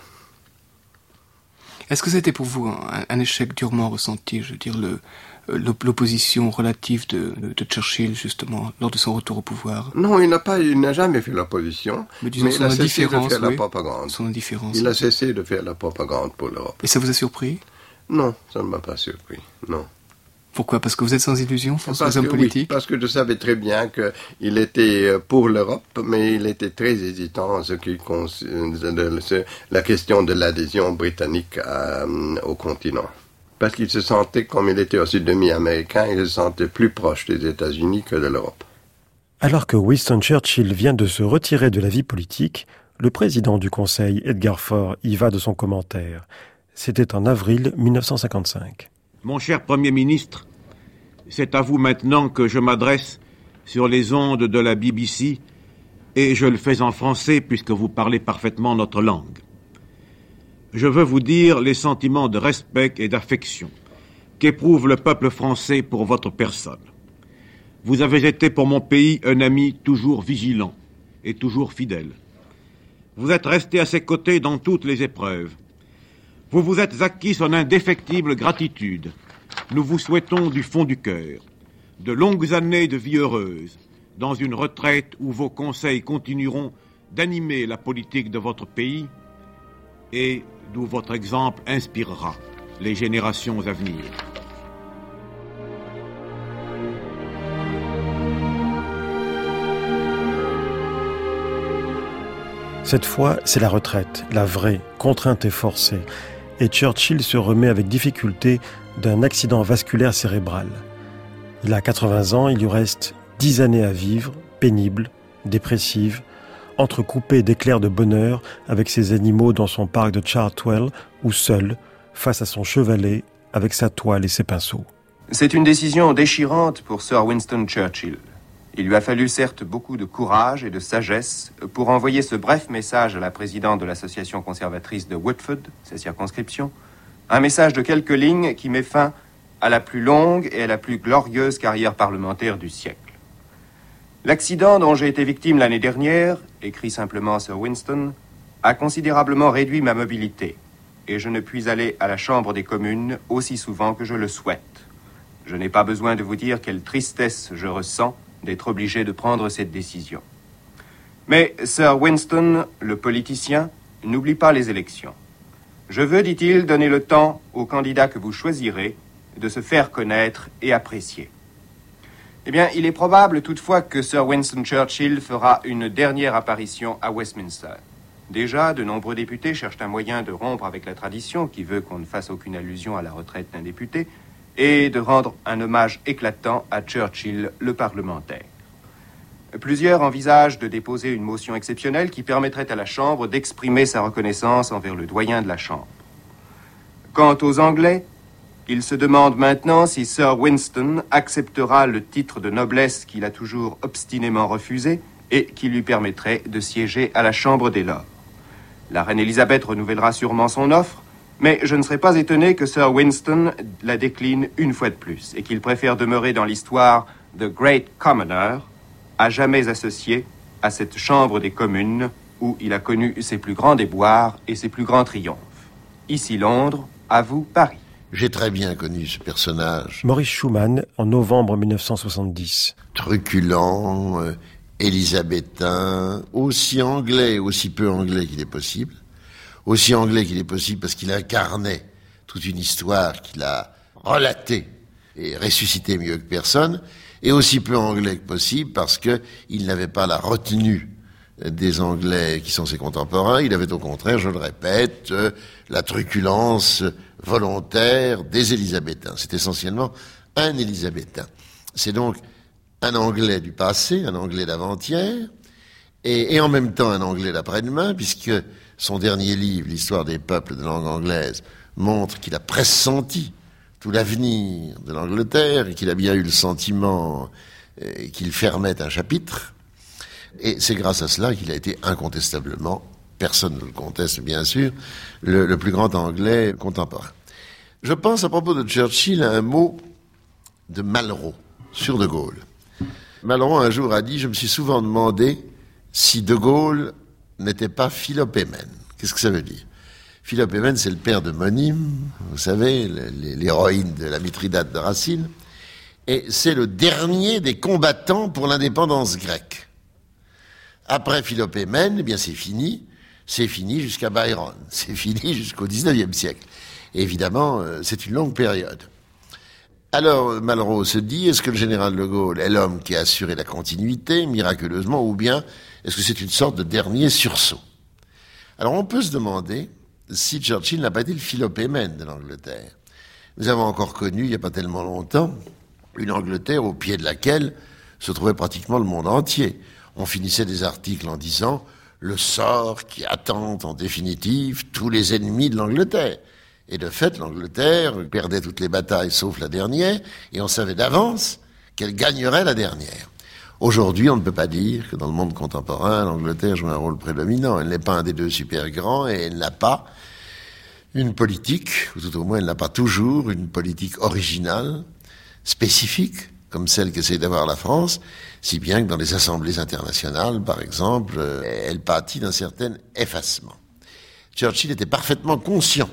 Est-ce que c'était pour vous un, un échec durement ressenti, je veux dire, le, l'opposition relative de, de Churchill, justement, lors de son retour au pouvoir? Non, il n'a pas, il n'a jamais fait l'opposition, mais, disons, mais il a cessé de faire oui, la propagande. Son indifférence. Il a cessé de faire la propagande pour l'Europe. Et ça vous a surpris? Non, ça ne m'a pas surpris, non. Pourquoi? Parce que vous êtes sans illusion face parce aux hommes que, politiques? Oui, parce que je savais très bien qu'il était pour l'Europe, mais il était très hésitant en ce qui concerne la question de l'adhésion britannique à, au continent. Parce qu'il se sentait, comme il était aussi demi-américain, il se sentait plus proche des États-Unis que de l'Europe. Alors que Winston Churchill vient de se retirer de la vie politique, le président du Conseil, Edgar Faure, y va de son commentaire. C'était en avril mille neuf cent cinquante-cinq. Mon cher Premier ministre, c'est à vous maintenant que je m'adresse sur les ondes de la B B C, et je le fais en français puisque vous parlez parfaitement notre langue. Je veux vous dire les sentiments de respect et d'affection qu'éprouve le peuple français pour votre personne. Vous avez été pour mon pays un ami toujours vigilant et toujours fidèle. Vous êtes resté à ses côtés dans toutes les épreuves. Vous vous êtes acquis son indéfectible gratitude. Nous vous souhaitons du fond du cœur de longues années de vie heureuse, dans une retraite où vos conseils continueront d'animer la politique de votre pays et d'où votre exemple inspirera les générations à venir. Cette fois, c'est la retraite, la vraie, contrainte et forcée. Et Churchill se remet avec difficulté d'un accident vasculaire cérébral. Il a quatre-vingts ans, il lui reste dix années à vivre, pénible, dépressive, entrecoupée d'éclairs de bonheur avec ses animaux dans son parc de Chartwell, ou seul, face à son chevalet, avec sa toile et ses pinceaux. C'est une décision déchirante pour Sir Winston Churchill. Il lui a fallu certes beaucoup de courage et de sagesse pour envoyer ce bref message à la présidente de l'association conservatrice de Woodford, sa circonscription, un message de quelques lignes qui met fin à la plus longue et à la plus glorieuse carrière parlementaire du siècle. L'accident dont j'ai été victime l'année dernière, écrit simplement Sir Winston, a considérablement réduit ma mobilité et je ne puis aller à la Chambre des communes aussi souvent que je le souhaite. Je n'ai pas besoin de vous dire quelle tristesse je ressens d'être obligé de prendre cette décision. Mais Sir Winston, le politicien, n'oublie pas les élections. Je veux, dit-il, donner le temps aux candidats que vous choisirez de se faire connaître et apprécier. Eh bien, il est probable toutefois que Sir Winston Churchill fera une dernière apparition à Westminster. Déjà, de nombreux députés cherchent un moyen de rompre avec la tradition qui veut qu'on ne fasse aucune allusion à la retraite d'un député et de rendre un hommage éclatant à Churchill, le parlementaire. Plusieurs envisagent de déposer une motion exceptionnelle qui permettrait à la Chambre d'exprimer sa reconnaissance envers le doyen de la Chambre. Quant aux Anglais, ils se demandent maintenant si Sir Winston acceptera le titre de noblesse qu'il a toujours obstinément refusé et qui lui permettrait de siéger à la Chambre des Lords. La reine Elisabeth renouvellera sûrement son offre, mais je ne serais pas étonné que Sir Winston la décline une fois de plus et qu'il préfère demeurer dans l'histoire The Great Commoner, à jamais associé à cette Chambre des communes où il a connu ses plus grands déboires et ses plus grands triomphes. Ici Londres, à vous Paris. J'ai très bien connu ce personnage. Maurice Schumann, en novembre mille neuf cent soixante-dix. Truculent, euh, élisabétain, aussi anglais, aussi peu anglais qu'il est possible. Aussi anglais qu'il est possible parce qu'il incarnait toute une histoire qu'il a relatée et ressuscitée mieux que personne. Et aussi peu anglais que possible parce que il n'avait pas la retenue des Anglais qui sont ses contemporains. Il avait au contraire, je le répète, la truculence volontaire des Élisabétains. C'est essentiellement un Élisabétain. C'est donc un Anglais du passé, un Anglais d'avant-hier, et, et en même temps un Anglais d'après-demain, puisque son dernier livre, l'histoire des peuples de langue anglaise, montre qu'il a pressenti tout l'avenir de l'Angleterre et qu'il a bien eu le sentiment euh, qu'il fermait un chapitre. Et c'est grâce à cela qu'il a été incontestablement, personne ne le conteste bien sûr, le, le plus grand Anglais contemporain. Je pense à propos de Churchill à un mot de Malraux sur De Gaulle. Malraux un jour a dit « Je me suis souvent demandé si De Gaulle n'était pas Philopémen ». Qu'est-ce que ça veut dire ? Philopémen, c'est le père de Monime, vous savez, l'héroïne de la Mithridate de Racine, et c'est le dernier des combattants pour l'indépendance grecque. Après Philopémen, eh bien c'est fini, c'est fini jusqu'à Byron, c'est fini jusqu'au dix-neuvième siècle. Et évidemment, c'est une longue période. Alors, Malraux se dit, est-ce que le général de Gaulle est l'homme qui a assuré la continuité, miraculeusement, ou bien est-ce que c'est une sorte de dernier sursaut ? Alors on peut se demander si Churchill n'a pas été le Philopémen de l'Angleterre. Nous avons encore connu, il n'y a pas tellement longtemps, une Angleterre au pied de laquelle se trouvait pratiquement le monde entier. On finissait des articles en disant « le sort qui attend en définitive tous les ennemis de l'Angleterre ». Et de fait, l'Angleterre perdait toutes les batailles sauf la dernière, et on savait d'avance qu'elle gagnerait la dernière. Aujourd'hui, on ne peut pas dire que dans le monde contemporain, l'Angleterre joue un rôle prédominant. Elle n'est pas un des deux super grands et elle n'a pas une politique, ou tout au moins elle n'a pas toujours une politique originale, spécifique, comme celle qu'essaie d'avoir la France, si bien que dans les assemblées internationales, par exemple, elle pâtit d'un certain effacement. Churchill était parfaitement conscient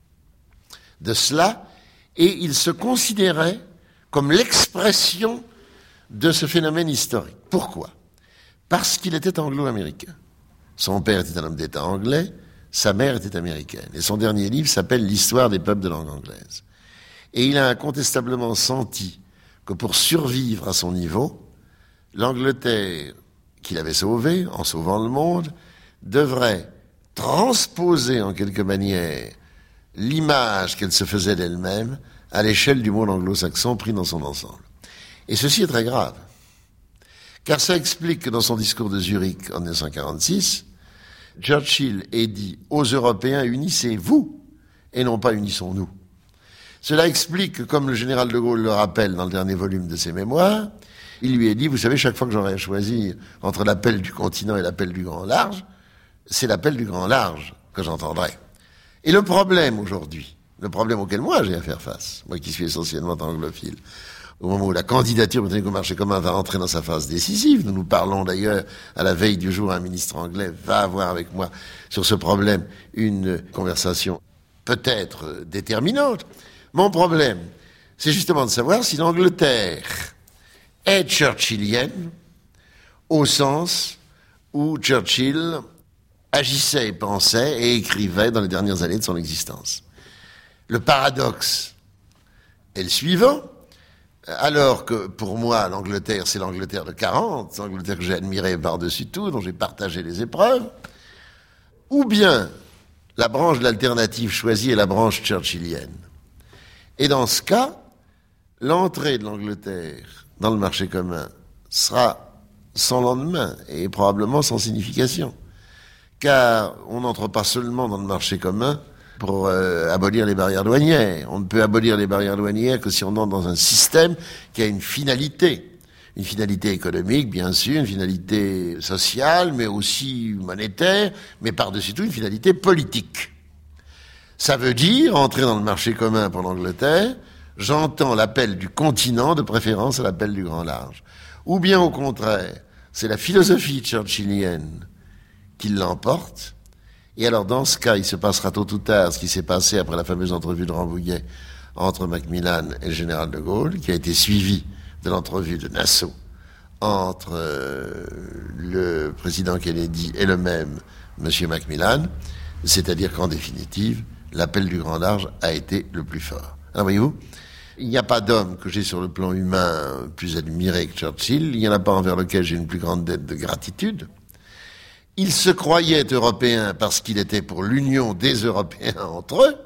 de cela et il se considérait comme l'expression de ce phénomène historique. Pourquoi ? Parce qu'il était anglo-américain. Son père était un homme d'État anglais, sa mère était américaine. Et son dernier livre s'appelle « L'histoire des peuples de langue anglaise ». Et il a incontestablement senti que pour survivre à son niveau, l'Angleterre qu'il avait sauvée, en sauvant le monde, devrait transposer en quelque manière l'image qu'elle se faisait d'elle-même à l'échelle du monde anglo-saxon pris dans son ensemble. Et ceci est très grave, car ça explique que dans son discours de Zurich en mille neuf cent quarante-six, Churchill ait dit « aux Européens, unissez-vous et non pas unissons-nous ». Cela explique que, comme le général de Gaulle le rappelle dans le dernier volume de ses mémoires, il lui est dit « vous savez, chaque fois que j'aurai à choisir entre l'appel du continent et l'appel du grand large, c'est l'appel du grand large que j'entendrai ». Et le problème aujourd'hui, le problème auquel moi j'ai à faire face, moi qui suis essentiellement anglophile, au moment où la candidature britannique au marché commun va entrer dans sa phase décisive, nous nous parlons d'ailleurs à la veille du jour, un ministre anglais va avoir avec moi sur ce problème une conversation peut-être déterminante. Mon problème, c'est justement de savoir si l'Angleterre est churchillienne au sens où Churchill agissait et pensait et écrivait dans les dernières années de son existence. Le paradoxe est le suivant. Alors que, pour moi, l'Angleterre, c'est l'Angleterre de quarante, l'Angleterre que j'ai admirée par-dessus tout, dont j'ai partagé les épreuves, ou bien la branche de l'alternative choisie est la branche churchillienne. Et dans ce cas, l'entrée de l'Angleterre dans le marché commun sera sans lendemain et probablement sans signification. Car on n'entre pas seulement dans le marché commun pour euh, abolir les barrières douanières. On ne peut abolir les barrières douanières que si on entre dans un système qui a une finalité. Une finalité économique, bien sûr, une finalité sociale, mais aussi monétaire, mais par-dessus tout une finalité politique. Ça veut dire, entrer dans le marché commun pour l'Angleterre, j'entends l'appel du continent, de préférence à l'appel du grand large. Ou bien au contraire, c'est la philosophie churchillienne qui l'emporte. Et alors, dans ce cas, il se passera tôt ou tard ce qui s'est passé après la fameuse entrevue de Rambouillet entre Macmillan et le général de Gaulle, qui a été suivi de l'entrevue de Nassau entre euh, le président Kennedy et le même monsieur Macmillan, c'est-à-dire qu'en définitive, l'appel du grand large a été le plus fort. Alors, voyez-vous, il n'y a pas d'homme que j'ai sur le plan humain plus admiré que Churchill, il n'y en a pas envers lequel j'ai une plus grande dette de gratitude. Il se croyait européen parce qu'il était pour l'union des Européens entre eux,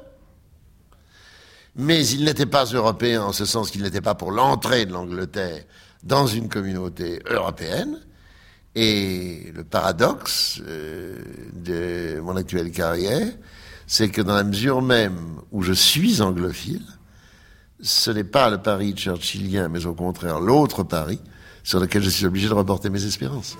mais il n'était pas européen en ce sens qu'il n'était pas pour l'entrée de l'Angleterre dans une communauté européenne. Et le paradoxe euh, de mon actuelle carrière, c'est que dans la mesure même où je suis anglophile, ce n'est pas le pari churchillien, mais au contraire l'autre pari sur lequel je suis obligé de reporter mes espérances.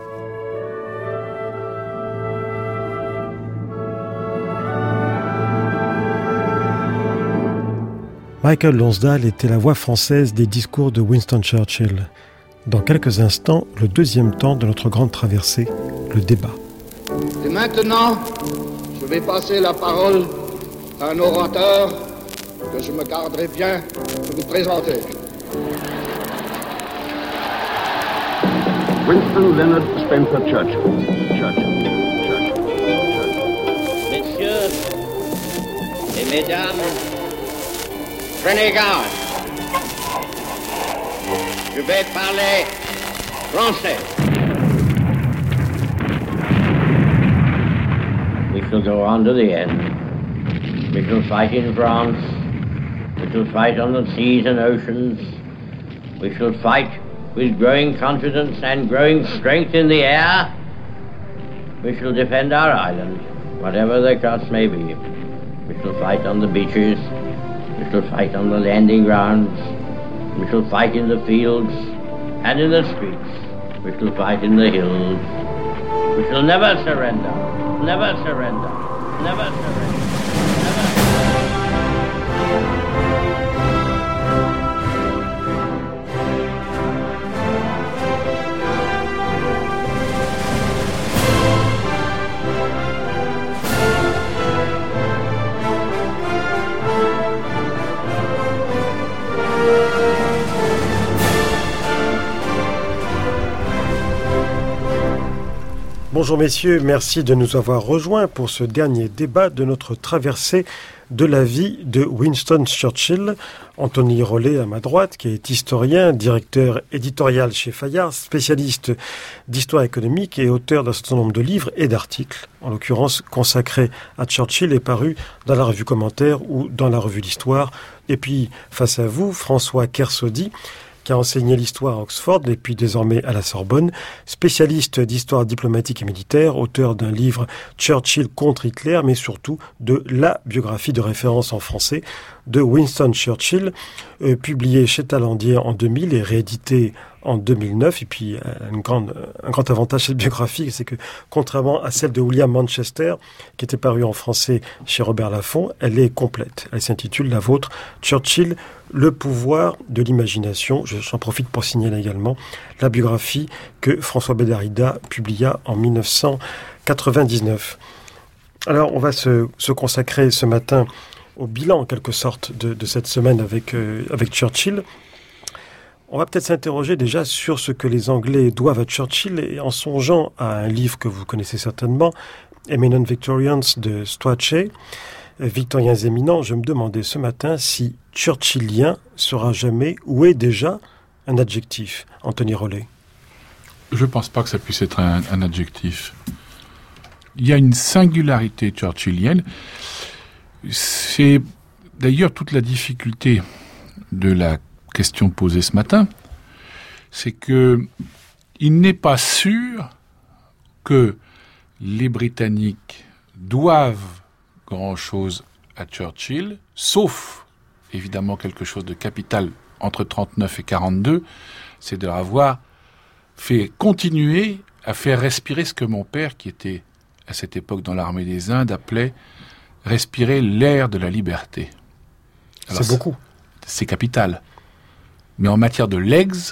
Michael Lonsdale était la voix française des discours de Winston Churchill. Dans quelques instants, le deuxième temps de notre grande traversée, le débat. Et maintenant, je vais passer la parole à un orateur que je me garderai bien de vous présenter. Winston Leonard Spencer Churchill. Churchill. Churchill. Churchill. Messieurs et mesdames, prenez garde. Je vais parler français. We shall go on to the end. We shall fight in France. We shall fight on the seas and oceans. We shall fight with growing confidence and growing strength in the air. We shall defend our island, whatever the cost may be. We shall fight on the beaches. We shall fight on the landing grounds. We shall fight in the fields and in the streets. We shall fight in the hills. We shall never surrender, never surrender, never surrender, never surrender. Bonjour messieurs, merci de nous avoir rejoints pour ce dernier débat de notre traversée de la vie de Winston Churchill. Anthony Rollet à ma droite, qui est historien, directeur éditorial chez Fayard, spécialiste d'histoire économique et auteur d'un certain nombre de livres et d'articles, en l'occurrence consacrés à Churchill et parus dans la revue Commentaire ou dans la revue L'Histoire. Et puis face à vous, François Kersaudy, qui a enseigné l'histoire à Oxford et puis désormais à la Sorbonne, spécialiste d'histoire diplomatique et militaire, auteur d'un livre Churchill contre Hitler, mais surtout de la biographie de référence en français de Winston Churchill, euh, publié chez Talandier en deux mille et réédité en deux mille neuf. Et puis, une grande, un grand avantage de cette biographie, c'est que, contrairement à celle de William Manchester, qui était parue en français chez Robert Laffont, elle est complète. Elle s'intitule, la vôtre, Churchill, le pouvoir de l'imagination. J'en profite pour signaler également la biographie que François Bédarida publia en mille neuf cent quatre-vingt-dix-neuf. Alors, on va se, se consacrer ce matin au bilan, en quelque sorte, de, de cette semaine avec, euh, avec Churchill. On va peut-être s'interroger déjà sur ce que les Anglais doivent à Churchill, et en songeant à un livre que vous connaissez certainement, Eminent Victorians de Strachey, Victoriens éminents, je me demandais ce matin si churchillien sera jamais ou est déjà un adjectif. Anthony Rollet. Je ne pense pas que ça puisse être un, un adjectif. Il y a une singularité churchillienne. C'est d'ailleurs toute la difficulté de la question posée ce matin, c'est que il n'est pas sûr que les Britanniques doivent grand-chose à Churchill, sauf évidemment quelque chose de capital entre trente-neuf et quarante-deux, c'est de avoir fait continuer à faire respirer ce que mon père, qui était à cette époque dans l'armée des Indes, appelait respirer l'air de la liberté. Alors, c'est beaucoup. C'est, c'est capital. Mais en matière de legs,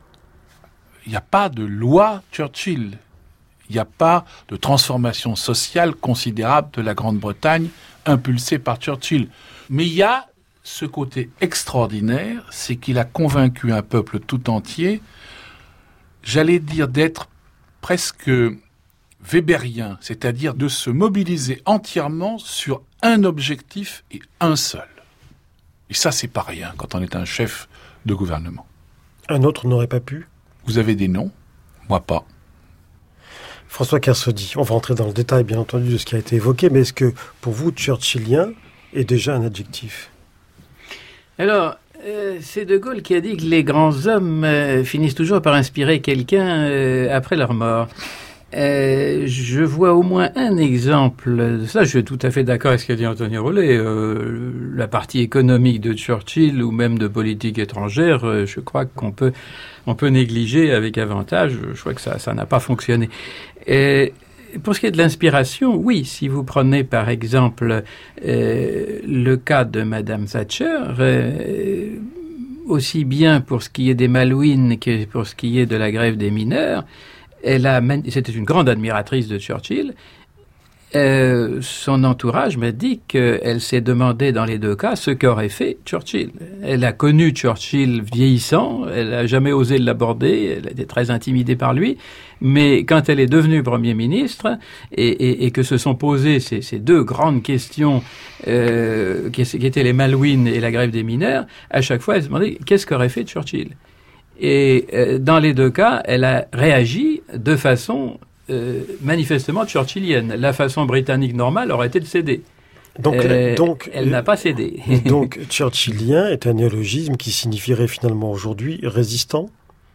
il n'y a pas de loi Churchill. Il n'y a pas de transformation sociale considérable de la Grande-Bretagne impulsée par Churchill. Mais il y a ce côté extraordinaire, c'est qu'il a convaincu un peuple tout entier, j'allais dire d'être presque weberien, c'est-à-dire de se mobiliser entièrement sur un objectif et un seul. Et ça, c'est pas rien quand on est un chef de gouvernement. Un autre n'aurait pas pu ? Vous avez des noms ? Moi pas. François Kersaudy, on va entrer dans le détail, bien entendu, de ce qui a été évoqué, mais est-ce que, pour vous, churchillien est déjà un adjectif ? Alors, euh, c'est De Gaulle qui a dit que les grands hommes euh, finissent toujours par inspirer quelqu'un euh, après leur mort. Euh, je vois au moins un exemple de ça. Je suis tout à fait d'accord avec ce qu'a dit Anthony Rollet. Euh, la partie économique de Churchill ou même de politique étrangère, euh, je crois qu'on peut, on peut négliger avec avantage. Je crois que ça, ça n'a pas fonctionné. Et pour ce qui est de l'inspiration, oui, si vous prenez par exemple euh, le cas de Madame Thatcher, euh, aussi bien pour ce qui est des Malouines que pour ce qui est de la grève des mineurs, elle a, c'était une grande admiratrice de Churchill. Euh, son entourage m'a dit qu'elle s'est demandé dans les deux cas ce qu'aurait fait Churchill. Elle a connu Churchill vieillissant, elle n'a jamais osé l'aborder, elle était très intimidée par lui, mais quand elle est devenue Premier ministre et, et, et que se sont posées ces, ces deux grandes questions euh, qui, qui étaient les Malouines et la grève des mineurs, à chaque fois elle se demandait qu'est-ce qu'aurait fait Churchill. Et euh, dans les deux cas, elle a réagi de façon euh, manifestement churchillienne. La façon britannique normale aurait été de céder. Donc, euh, donc elle euh, n'a pas cédé. Donc, churchillien est un néologisme qui signifierait finalement aujourd'hui résistant,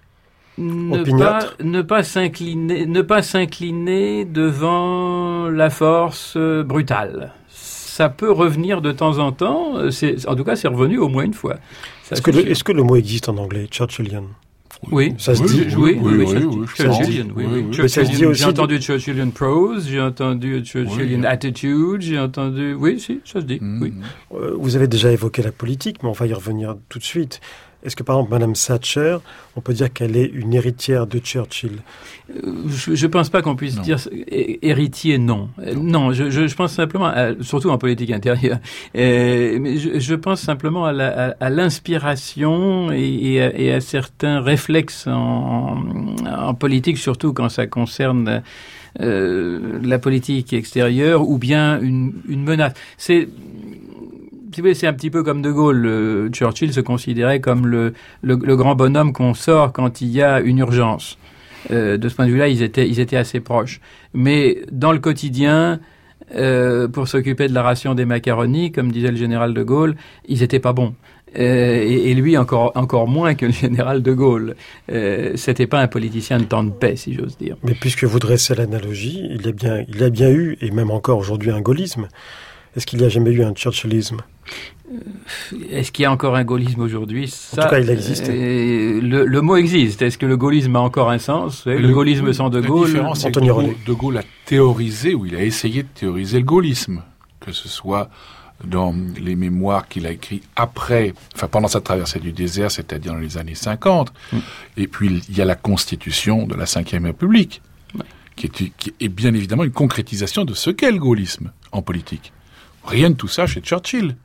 ne pas, ne pas s'incliner, ne pas s'incliner devant la force brutale. Ça peut revenir de temps en temps. C'est, en tout cas, c'est revenu au moins une fois. Est-ce que, le, est-ce que le mot existe en anglais, churchillian ? Oui, ça se dit. Oui, oui, oui, Churchillian. Oui, oui. Churchillian. J'ai entendu Churchillian prose, j'ai entendu Churchillian attitude, j'ai entendu. Oui, si, ça se dit. Oui. Vous avez déjà évoqué la politique, mais on va y revenir tout de suite. Est-ce que, par exemple, Madame Thatcher, on peut dire qu'elle est une héritière de Churchill ? Je ne pense pas qu'on puisse non. dire héritier, non. Non, non je, je, je pense simplement, à, surtout en politique intérieure, euh, mais je, je pense simplement à, la, à, à l'inspiration et, et, à, et à certains réflexes en, en politique, surtout quand ça concerne euh, la politique extérieure ou bien une, une menace. C'est... C'est un petit peu comme De Gaulle. Le Churchill se considérait comme le, le, le grand bonhomme qu'on sort quand il y a une urgence. Euh, de ce point de vue-là, ils étaient, ils étaient assez proches. Mais dans le quotidien, euh, pour s'occuper de la ration des macaronis, comme disait le général De Gaulle, ils étaient pas bons. Euh, et, et lui, encore, encore moins que le général De Gaulle. Euh, c'était pas un politicien de temps de paix, si j'ose dire. Mais puisque vous dressez l'analogie, il y a bien, il y a bien eu, et même encore aujourd'hui, un gaullisme. Est-ce qu'il n'y a jamais eu un churchillisme ? Est-ce qu'il y a encore un gaullisme aujourd'hui ? Ça, en tout cas, il existe. Euh, le, le mot existe. Est-ce que le gaullisme a encore un sens ? Le, le gaullisme sans De Gaulle. La différence, c'est que De Gaulle, De Gaulle a théorisé, ou il a essayé de théoriser le gaullisme, que ce soit dans les mémoires qu'il a écrits après, enfin pendant sa traversée du désert, c'est-à-dire dans les années cinquante. Mm. Et puis il y a la constitution de la Cinquième République, ouais. qui, est, qui est bien évidemment une concrétisation de ce qu'est le gaullisme en politique. Rien de tout ça chez Churchill.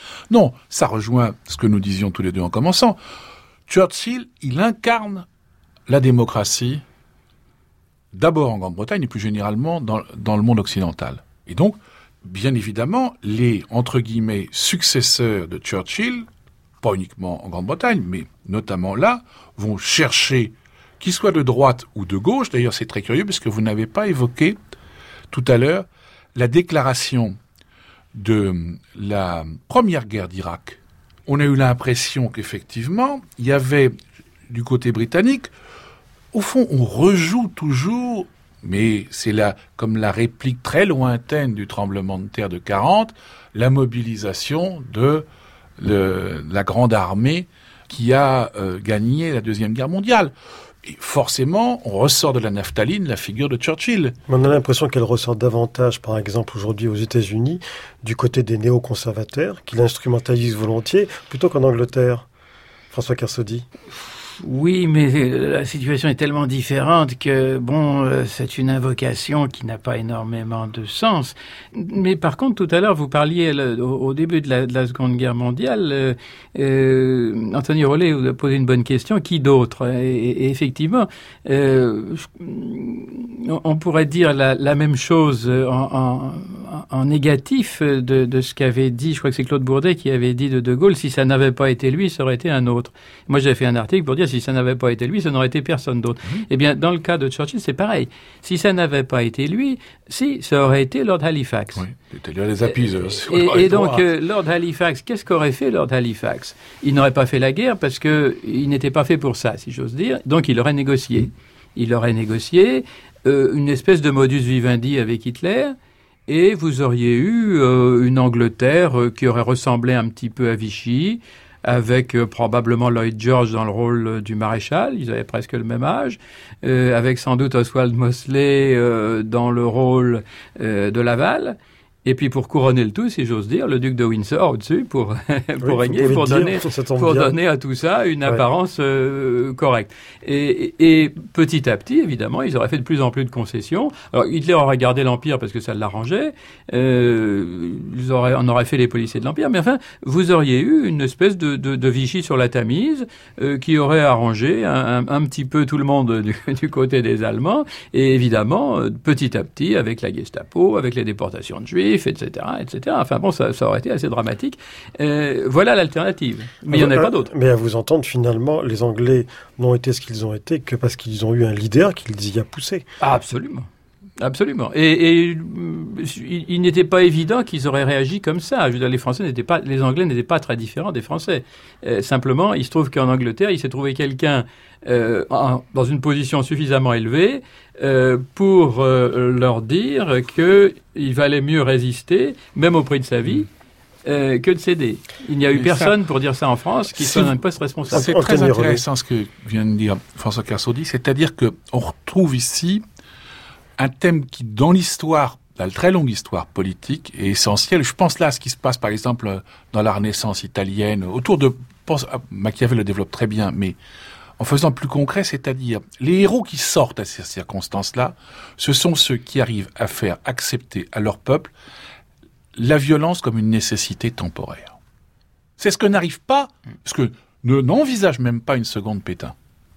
Non, ça rejoint ce que nous disions tous les deux en commençant. Churchill, il incarne la démocratie, d'abord en Grande-Bretagne et plus généralement dans, dans le monde occidental. Et donc, bien évidemment, les, entre guillemets, successeurs de Churchill, pas uniquement en Grande-Bretagne, mais notamment là, vont chercher, qu'ils soient de droite ou de gauche, d'ailleurs c'est très curieux parce que vous n'avez pas évoqué tout à l'heure la déclaration de la première guerre d'Irak. On a eu l'impression qu'effectivement, il y avait, du côté britannique, au fond, on rejoue toujours, mais c'est là, comme la réplique très lointaine du tremblement de terre de quarante, la mobilisation de le, la grande armée qui a euh, gagné la Deuxième Guerre mondiale. Et forcément, on ressort de la naphtaline la figure de Churchill. On a l'impression qu'elle ressort davantage, par exemple, aujourd'hui aux États-Unis, du côté des néoconservateurs, qui l'instrumentalisent volontiers, plutôt qu'en Angleterre. François Kersaudy. Oui, mais la situation est tellement différente que, bon, c'est une invocation qui n'a pas énormément de sens. Mais par contre, tout à l'heure, vous parliez le, au, au début de la, de la Seconde Guerre mondiale, euh, euh, Anthony Rollet vous a posé une bonne question, qui d'autre ? et, et effectivement, euh, on pourrait dire la, la même chose en, en, en négatif de, de ce qu'avait dit, je crois que c'est Claude Bourdet qui avait dit de De Gaulle, si ça n'avait pas été lui, ça aurait été un autre. Moi, j'avais fait un article pour dire si ça n'avait pas été lui, ça n'aurait été personne d'autre. Mmh. Eh bien, dans le cas de Churchill, c'est pareil. Si ça n'avait pas été lui, si, ça aurait été Lord Halifax. Oui, c'était les appeaseurs. Et, et donc, euh, Lord Halifax, qu'est-ce qu'aurait fait Lord Halifax ? Il n'aurait pas fait la guerre parce que il n'était pas fait pour ça, si j'ose dire. Donc, il aurait négocié. Il aurait négocié euh, une espèce de modus vivendi avec Hitler. Et vous auriez eu euh, une Angleterre euh, qui aurait ressemblé un petit peu à Vichy, avec euh, probablement Lloyd George dans le rôle euh, du maréchal, ils avaient presque le même âge, euh, avec sans doute Oswald Mosley euh, dans le rôle euh, de Laval. Et puis pour couronner le tout, si j'ose dire, le duc de Windsor au-dessus pour pour oui, régner, pour donner dire, pour bien. donner à tout ça une ouais. apparence euh, correcte. Et, et, et petit à petit, évidemment, ils auraient fait de plus en plus de concessions. Alors Hitler aurait gardé l'empire parce que ça l'arrangeait. Euh, ils auraient, on aurait fait les policiers de l'empire. Mais enfin, vous auriez eu une espèce de, de, de Vichy sur la Tamise euh, qui aurait arrangé un, un, un petit peu tout le monde du, du côté des Allemands. Et évidemment, petit à petit, avec la Gestapo, avec les déportations de Juifs, et cetera, et cetera. Enfin bon, ça, ça aurait été assez dramatique. Euh, voilà l'alternative. Mais il n'y en a pas d'autre. Mais à vous entendre, finalement, les Anglais n'ont été ce qu'ils ont été que parce qu'ils ont eu un leader qui les y a poussés. Ah, absolument. Absolument. Et, et il, il n'était pas évident qu'ils auraient réagi comme ça. Je veux dire, les Français n'étaient pas, les Anglais n'étaient pas très différents des Français. Euh, simplement, il se trouve qu'en Angleterre, il s'est trouvé quelqu'un euh, en, dans une position suffisamment élevée euh, pour euh, leur dire qu'il valait mieux résister, même au prix de sa vie. Euh, que de céder. Il n'y a eu Mais personne ça, pour dire ça en France qui soit un poste responsable. C'est très intéressant ce que vient de dire François Kersaudy, c'est-à-dire que on retrouve ici un thème qui, dans l'histoire, la très longue histoire politique, est essentiel. Je pense là à ce qui se passe, par exemple, dans la Renaissance italienne, autour de... Pense, Machiavel le développe très bien, mais en faisant plus concret, c'est-à-dire les héros qui sortent à ces circonstances-là, ce sont ceux qui arrivent à faire accepter à leur peuple la violence comme une nécessité temporaire. C'est ce que n'arrive pas, ce que ne, n'envisage même pas une seconde Pétain.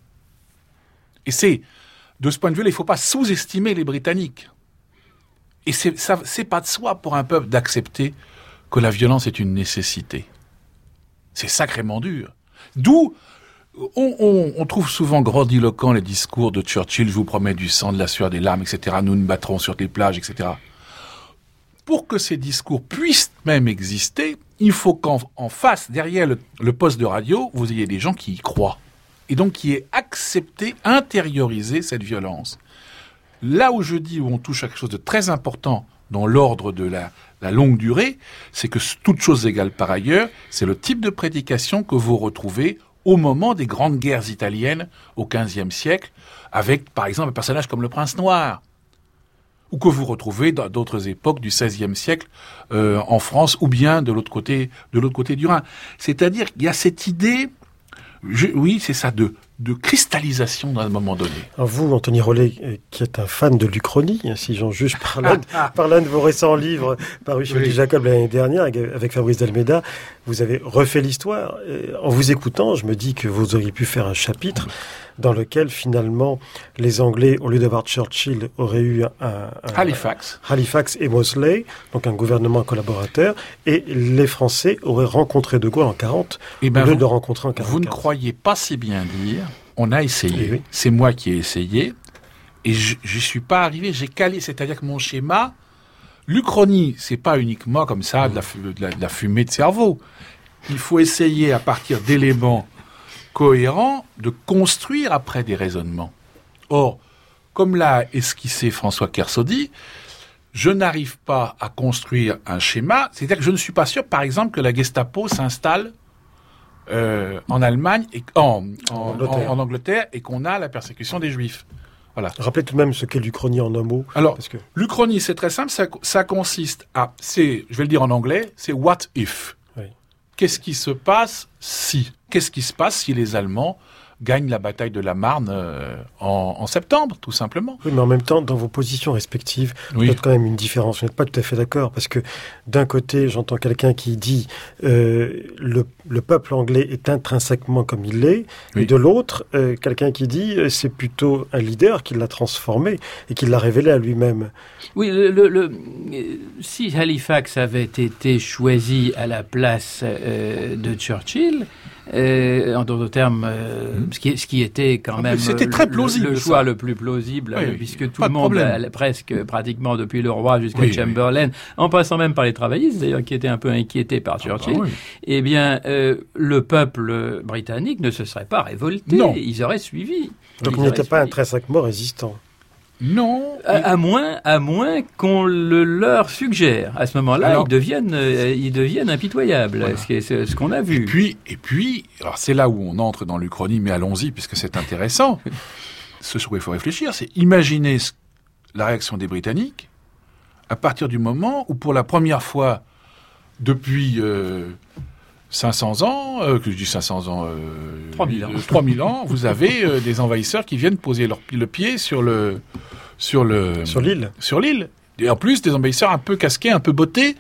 Et c'est, de ce point de vue-là, il ne faut pas sous-estimer les Britanniques. Et c'est, ça, c'est pas de soi pour un peuple d'accepter que la violence est une nécessité. C'est sacrément dur. D'où on, on, on trouve souvent grandiloquents les discours de Churchill, je vous promets du sang, de la sueur, des larmes, et cetera. Nous nous battrons sur les plages, et cetera. Pour que ces discours puissent même exister, il faut qu'en en face, derrière le, le poste de radio, vous ayez des gens qui y croient. Et donc qui aient accepté, intériorisé cette violence. Là où je dis, où on touche à quelque chose de très important dans l'ordre de la, la longue durée, c'est que toutes choses égales par ailleurs, c'est le type de prédication que vous retrouvez au moment des grandes guerres italiennes au quinzième siècle, avec par exemple un personnage comme le Prince Noir, ou que vous retrouvez dans d'autres époques du seizième siècle euh, en France, ou bien de l'autre côté, de l'autre côté du Rhin. C'est-à-dire qu'il y a cette idée, je, oui, c'est ça, de, de cristallisation dans un moment donné. Alors vous, Anthony Rollet, qui êtes un fan de l'Uchronie, si j'en juge par l'un, par l'un de vos récents livres parus chez oui. Jacob l'année dernière avec Fabrice Delmeda, vous avez refait l'histoire. Et en vous écoutant, je me dis que vous auriez pu faire un chapitre dans lequel finalement les Anglais, au lieu d'avoir Churchill, auraient eu un, un Halifax, Halifax et Mosley, donc un gouvernement collaborateur, et les Français auraient rencontré De Gaulle en quarante, eh ben au lieu vous, de rencontrer en quarante-quatre. Vous ne croyez pas si bien dire. On a essayé. Oui, oui. C'est moi qui ai essayé, et je ne suis pas arrivé. J'ai calé, c'est-à-dire que mon schéma, l'Uchronie, c'est pas uniquement comme ça de la, de la, de la fumée de cerveau. Il faut essayer à partir d'éléments cohérent de construire après des raisonnements. Or, comme l'a esquissé François Kersaudy, je n'arrive pas à construire un schéma, c'est-à-dire que je ne suis pas sûr, par exemple, que la Gestapo s'installe euh, en Allemagne, et, en, en, en, Angleterre. En, en Angleterre, et qu'on a la persécution des Juifs. Voilà. Rappelez tout de même ce qu'est l'Uchronie en un mot. Alors, parce que... l'Uchronie, c'est très simple, ça, ça consiste à, c'est, je vais le dire en anglais, c'est what if. Oui. Qu'est-ce qui se passe si Qu'est-ce qui se passe si les Allemands gagnent la bataille de la Marne euh, en, en septembre, tout simplement? Oui, mais en même temps, dans vos positions respectives, oui. il y a quand même une différence. Vous n'êtes pas tout à fait d'accord, parce que d'un côté, j'entends quelqu'un qui dit euh, le, le peuple anglais est intrinsèquement comme il l'est, oui. et de l'autre, euh, quelqu'un qui dit euh, c'est plutôt un leader qui l'a transformé et qui l'a révélé à lui-même. Oui, le, le, le, si Halifax avait été choisi à la place euh, de Churchill, Euh, en d'autres termes, euh, mmh. ce, qui, ce qui était quand ah, même c'était très plausible, le, le choix le plus plausible, oui, puisque tout le monde, a, presque pratiquement depuis le roi jusqu'à oui, Chamberlain, oui. en passant même par les travaillistes d'ailleurs, qui étaient un peu inquiétés par Churchill, ah, bah, oui. eh bien, euh, le peuple britannique ne se serait pas révolté, non. ils auraient suivi. Donc il n'était pas intrinsèquement résistant. Non. À, à moins, à moins qu'on le leur suggère. À ce moment-là, alors, ils deviennent, euh, ils deviennent impitoyables. Voilà. C'est, c'est ce qu'on a vu. Et puis, et puis, alors c'est là où on entre dans l'Uchronie, mais allons-y puisque c'est intéressant. Ce sur quoi il faut réfléchir, c'est imaginer ce, la réaction des Britanniques à partir du moment où, pour la première fois depuis euh, cinq cents ans, euh, que je dis cinq cents ans, euh, trois mille ans, euh, trois mille ans, vous avez euh, des envahisseurs qui viennent poser leur, le pied sur le sur le sur l'île, sur l'île, et en plus des envahisseurs un peu casqués, un peu bottés.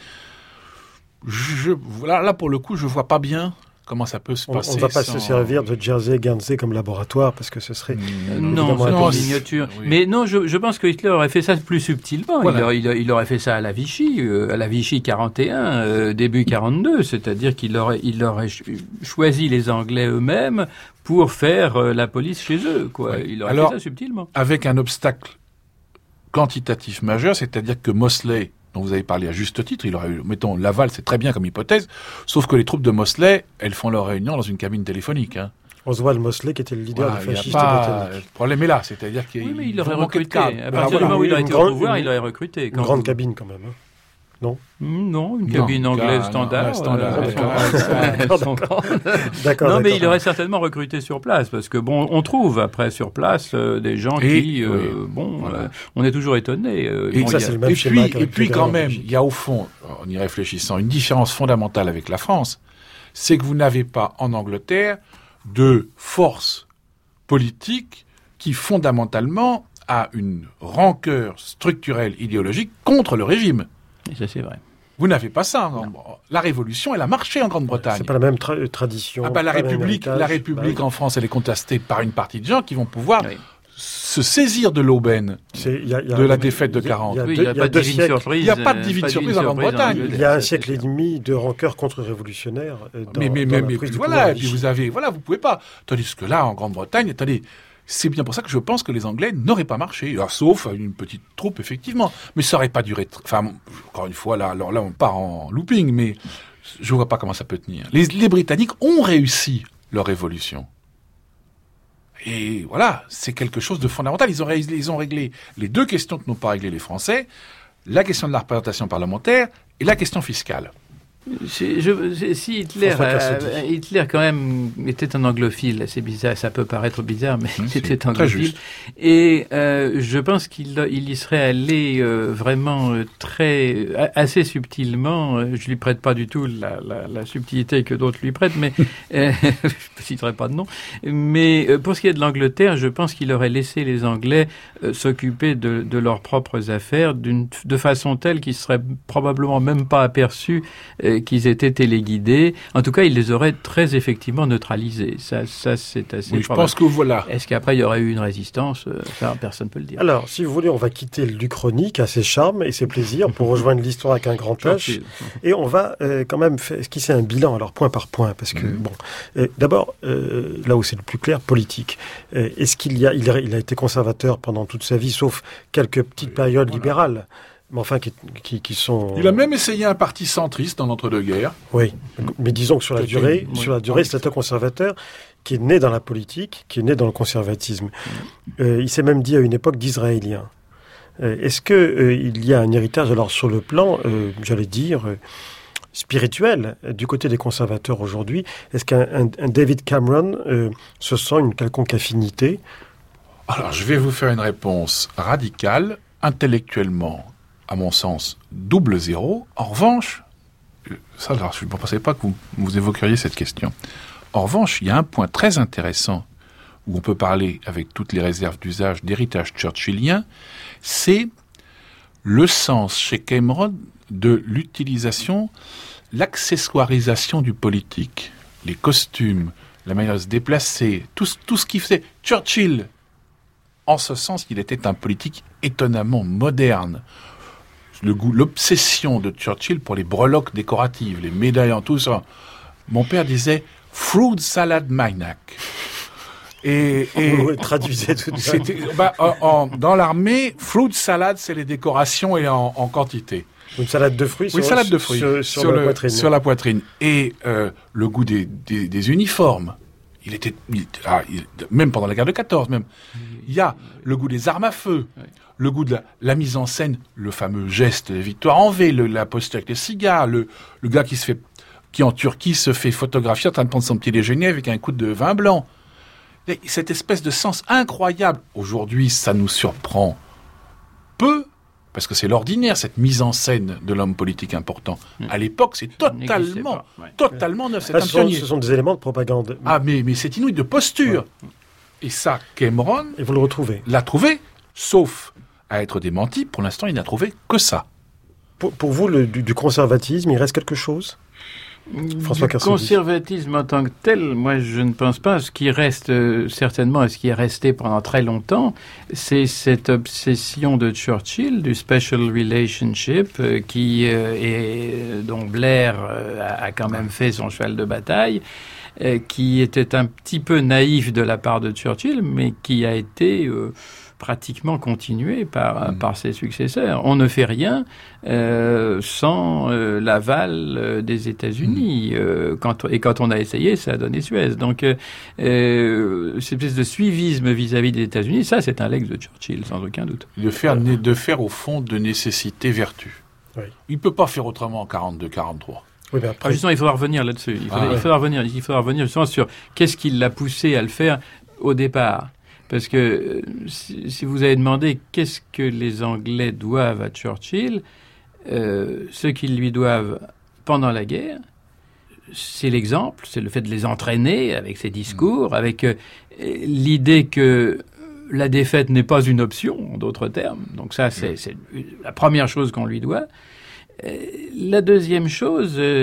Je, là, là pour le coup, je vois pas bien comment ça peut se on, passer. On ne va pas sans... se servir de Jersey et Guernsey comme laboratoire parce que ce serait euh, non, non, en miniature. Oui. Mais non, je, je pense que Hitler aurait fait ça plus subtilement. Voilà. Il, aurait, il, il aurait fait ça à la Vichy, euh, à la Vichy quarante et un, euh, début quarante-deux, c'est-à-dire qu'il aurait, il aurait choisi les Anglais eux-mêmes pour faire euh, la police chez eux, quoi. Oui. Il aurait Alors, fait ça subtilement. Avec un obstacle quantitatif majeur, c'est-à-dire que Mosley, dont vous avez parlé à juste titre, il aurait eu, mettons, Laval, c'est très bien comme hypothèse, sauf que les troupes de Mosley, elles font leur réunion dans une cabine téléphonique. Hein. Oswald Mosley, qui était le leader voilà, des fascistes britanniques. Le problème est là, c'est-à-dire qu'il oui, mais il aurait recruté. À partir voilà, du moment où il a été au pouvoir, il aurait recruté. Une grande vous... cabine, quand même. Hein. Non mmh, Non, une cabine non, anglaise car, standard. Non, standard euh, d'accord, d'accord. Non, mais d'accord. il aurait certainement recruté sur place, parce que bon, on trouve après sur place euh, des gens et, qui, euh, oui, bon, voilà. euh, on est toujours étonné. Euh, et bon, ça, a... c'est le même et schéma puis, et puis quand même, il y a au fond, en y réfléchissant, une différence fondamentale avec la France, c'est que vous n'avez pas en Angleterre de force politique qui fondamentalement a une rancœur structurelle idéologique contre le régime. Et ça, c'est vrai. Vous n'avez pas ça. Non. La Révolution, elle a marché en Grande-Bretagne. C'est pas la même tra- tradition. Ah bah, la République, la République bah, oui. en France, elle est contestée par une partie de gens qui vont pouvoir oui. se saisir de l'aubaine y a, y a, de la défaite de quarante. Il n'y a, a, a, a, a pas de divine surprise. Il n'y a pas de divine surprise en Grande-Bretagne. Il y a un siècle et demi de rancœur contre-révolutionnaire. Dans, mais mais, dans mais, mais voilà, et puis vous avez, voilà, vous pouvez pas. Tandis que là, en Grande-Bretagne, attendez. C'est bien pour ça que je pense que les Anglais n'auraient pas marché, alors, sauf une petite troupe, effectivement. Mais ça n'aurait pas duré... Tr- enfin, encore une fois, là, alors là, on part en looping, mais je ne vois pas comment ça peut tenir. Les, les Britanniques ont réussi leur révolution. Et voilà, c'est quelque chose de fondamental. Ils ont, ré- ils ont réglé les deux questions que n'ont pas réglé les Français, la question de la représentation parlementaire et la question fiscale. Je, je, si Hitler, euh, Hitler quand même était un anglophile, c'est bizarre, ça peut paraître bizarre, mais mmh, il était anglophile. Et euh, je pense qu'il il y serait allé euh, vraiment euh, très, assez subtilement. Euh, je lui prête pas du tout la, la, la subtilité que d'autres lui prêtent, mais euh, je ne citerai pas de nom. Mais euh, pour ce qui est de l'Angleterre, je pense qu'il aurait laissé les Anglais euh, s'occuper de, de leurs propres affaires d'une, de façon telle qu'ils seraient probablement même pas aperçus. Euh, euh, qu'ils étaient téléguidés. En tout cas, il les aurait très effectivement neutralisés. Ça, ça c'est assez Oui, je pense que voilà. Est-ce qu'après, il y aurait eu une résistance? Ça, personne ne peut le dire. Alors, si vous voulez, on va quitter l'Uchronie, à ses charmes et ses plaisirs, pour rejoindre l'histoire avec un grand H. Et on va euh, quand même faire esquisser un bilan, alors point par point, parce que, mmh. bon, euh, d'abord, euh, là où c'est le plus clair, politique. Euh, est-ce qu'il y a, il a, il a été conservateur pendant toute sa vie, sauf quelques petites périodes voilà. libérales, mais enfin qui, qui, qui sont... Il a même essayé un parti centriste dans l'entre-deux-guerres. Oui, mais disons que sur la durée, oui. sur la durée, c'est un conservateur qui est né dans la politique, qui est né dans le conservatisme. Mmh. Euh, il s'est même dit à une époque d'Israélien. Euh, est-ce que euh, il y a un héritage, alors sur le plan, euh, j'allais dire, euh, spirituel, euh, du côté des conservateurs aujourd'hui? Est-ce qu'un un, un David Cameron euh, se sent une quelconque affinité? Alors, je vais vous faire une réponse radicale, intellectuellement, à mon sens, double zéro. En revanche, ça, alors, je ne pensais pas que vous, vous évoqueriez cette question. En revanche, il y a un point très intéressant où on peut parler, avec toutes les réserves d'usage, d'héritage churchillien, c'est le sens chez Cameron de l'utilisation, l'accessoirisation du politique. Les costumes, la manière de se déplacer, tout, tout ce qui faisait Churchill. En ce sens, il était un politique étonnamment moderne. Le goût, l'obsession de Churchill pour les breloques décoratives, les médailles en tout ça. Mon père disait « fruit salad maniac ». Et, et vous traduisez tout ça. Bah, en, en, dans l'armée, fruit salad, c'est les décorations et en, en quantité. Une salade de fruits, oui, sur, salade de fruits sur, sur, sur, la le, poitrine. sur la poitrine. Et euh, le goût des, des, des uniformes. Il était, il, ah, il, même pendant la guerre de quatorze, même. Il y a le goût des armes à feu, le goût de la, la mise en scène, le fameux geste de Victoire en V, le, la posture avec les cigares, le, le gars qui se fait, qui en Turquie se fait photographier en train de prendre son petit déjeuner avec un coup de vin blanc. Et cette espèce de sens incroyable. Aujourd'hui, ça nous surprend peu, parce que c'est l'ordinaire, cette mise en scène de l'homme politique important. Mmh. À l'époque, c'est totalement, ouais. totalement neuf. C'est ah, un ce, sont, ce sont des éléments de propagande. Ah, mais, mais c'est inouï, de posture. Ouais. Et ça, Cameron... Et vous le retrouvez. L'a trouvé, sauf à être démenti. Pour l'instant, il n'a trouvé que ça. Pour, pour vous, le, du, du conservatisme, il reste quelque chose? François du conservatisme en tant que tel, moi je ne pense pas. Ce qui reste euh, certainement, et ce qui est resté pendant très longtemps, c'est cette obsession de Churchill du special relationship euh, qui euh, est dont Blair euh, a, a quand même fait son cheval de bataille, euh, qui était un petit peu naïf de la part de Churchill, mais qui a été euh, pratiquement continué par, mmh. par ses successeurs. On ne fait rien euh, sans euh, l'aval euh, des États-Unis. Mmh. Euh, quand, et quand on a essayé, ça a donné Suez. Donc, euh, euh, cette espèce de suivisme vis-à-vis des États-Unis, ça, c'est un legs de Churchill, sans aucun doute. De faire, euh, de faire au fond, de nécessité vertu. Oui. Il ne peut pas faire autrement en quarante-deux quarante-trois. Oui, après... ah, justement, il faudra revenir là-dessus. Il faudra, ah, il faudra ouais. revenir, il faudra revenir justement sur qu'est-ce qui l'a poussé à le faire au départ. Parce que si, si vous avez demandé qu'est-ce que les Anglais doivent à Churchill, euh, ce qu'ils lui doivent pendant la guerre, c'est l'exemple, c'est le fait de les entraîner avec ses discours, mmh. avec euh, l'idée que la défaite n'est pas une option, en d'autres termes. Donc ça, c'est, c'est la première chose qu'on lui doit. Euh, la deuxième chose, euh,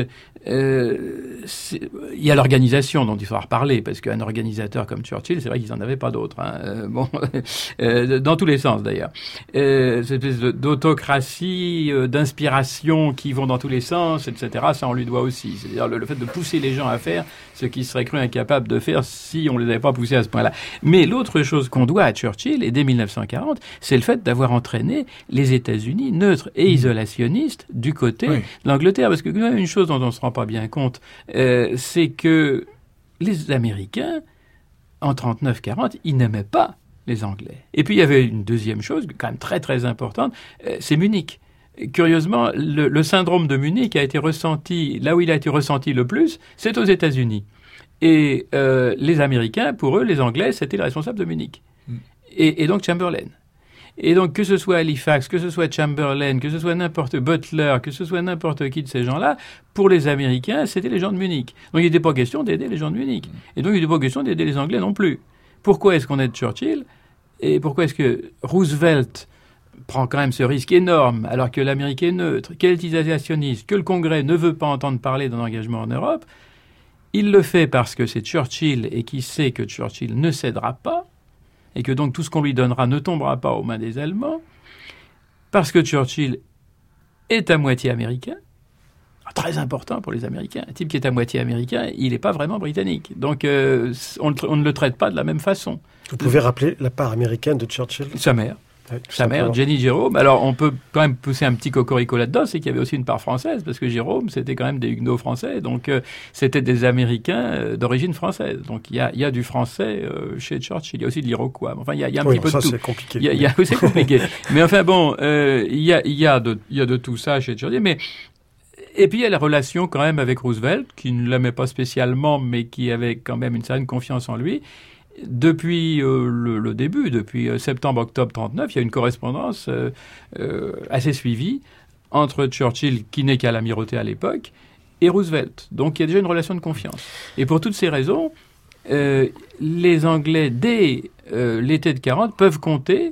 euh, il y a l'organisation dont il faudra reparler, parce qu'un organisateur comme Churchill, c'est vrai qu'ils n'en avaient pas d'autres. Hein. Euh, bon, euh, dans tous les sens d'ailleurs. Euh, cette espèce d'autocratie, euh, d'inspiration qui vont dans tous les sens, et cetera. Ça, on lui doit aussi. C'est-à-dire le, le fait de pousser les gens à faire ce qu'ils seraient cru incapables de faire si on les avait pas poussés à ce point-là. Mais l'autre chose qu'on doit à Churchill, et dès mille neuf cent quarante, c'est le fait d'avoir entraîné les États-Unis neutres et isolationnistes du côté oui. de l'Angleterre. Parce que une chose dont on se rend pas bien compte, euh, c'est que les Américains, en trente-neuf quarante, ils n'aimaient pas les Anglais. Et puis il y avait une deuxième chose, quand même très très importante, euh, c'est Munich. Curieusement, le, le syndrome de Munich a été ressenti, là où il a été ressenti le plus, c'est aux États-Unis. Et euh, les Américains, pour eux, les Anglais, c'était les responsables de Munich. Mm. Et, et donc Chamberlain. Et donc, que ce soit Halifax, que ce soit Chamberlain, que ce soit n'importe Butler, que ce soit n'importe qui de ces gens-là, pour les Américains, c'était les gens de Munich. Donc, il n'était pas question d'aider les gens de Munich. Et donc, il n'était pas question d'aider les Anglais non plus. Pourquoi est-ce qu'on aide Churchill? Et pourquoi est-ce que Roosevelt prend quand même ce risque énorme, alors que l'Amérique est neutre, qu'elle est isolationniste, que le Congrès ne veut pas entendre parler d'un engagement en Europe, il le fait parce que c'est Churchill et qu'il sait que Churchill ne cédera pas, et que donc tout ce qu'on lui donnera ne tombera pas aux mains des Allemands, parce que Churchill est à moitié américain, très important pour les Américains. Un type qui est à moitié américain, il n'est pas vraiment britannique. Donc euh, on, on ne le traite pas de la même façon. Vous pouvez rappeler la part américaine de Churchill ? Sa mère. Ouais, Sa mère, Jenny Jerome. Alors, on peut quand même pousser un petit cocorico là-dedans, c'est qu'il y avait aussi une part française, parce que Jérôme, c'était quand même des huguenots français, donc euh, c'était des Américains euh, d'origine française. Donc, il y a, il y a du français euh, chez Churchill, il y a aussi de l'Iroquois. Enfin, il y a, il y a un oui, petit ça, peu de tout. C'est compliqué. Il y a, il y a, c'est compliqué. Mais enfin, bon, euh, il, y a, il, y a de, il y a de tout ça chez Churchill, mais... Et puis, il y a la relation quand même avec Roosevelt, qui ne l'aimait pas spécialement, mais qui avait quand même une certaine confiance en lui. Depuis euh, le, le début, depuis euh, septembre-octobre trente-neuf, il y a une correspondance euh, euh, assez suivie entre Churchill, qui n'est qu'à l'amirauté à l'époque, et Roosevelt. Donc il y a déjà une relation de confiance. Et pour toutes ces raisons, euh, les Anglais, dès euh, l'été de quarante, peuvent compter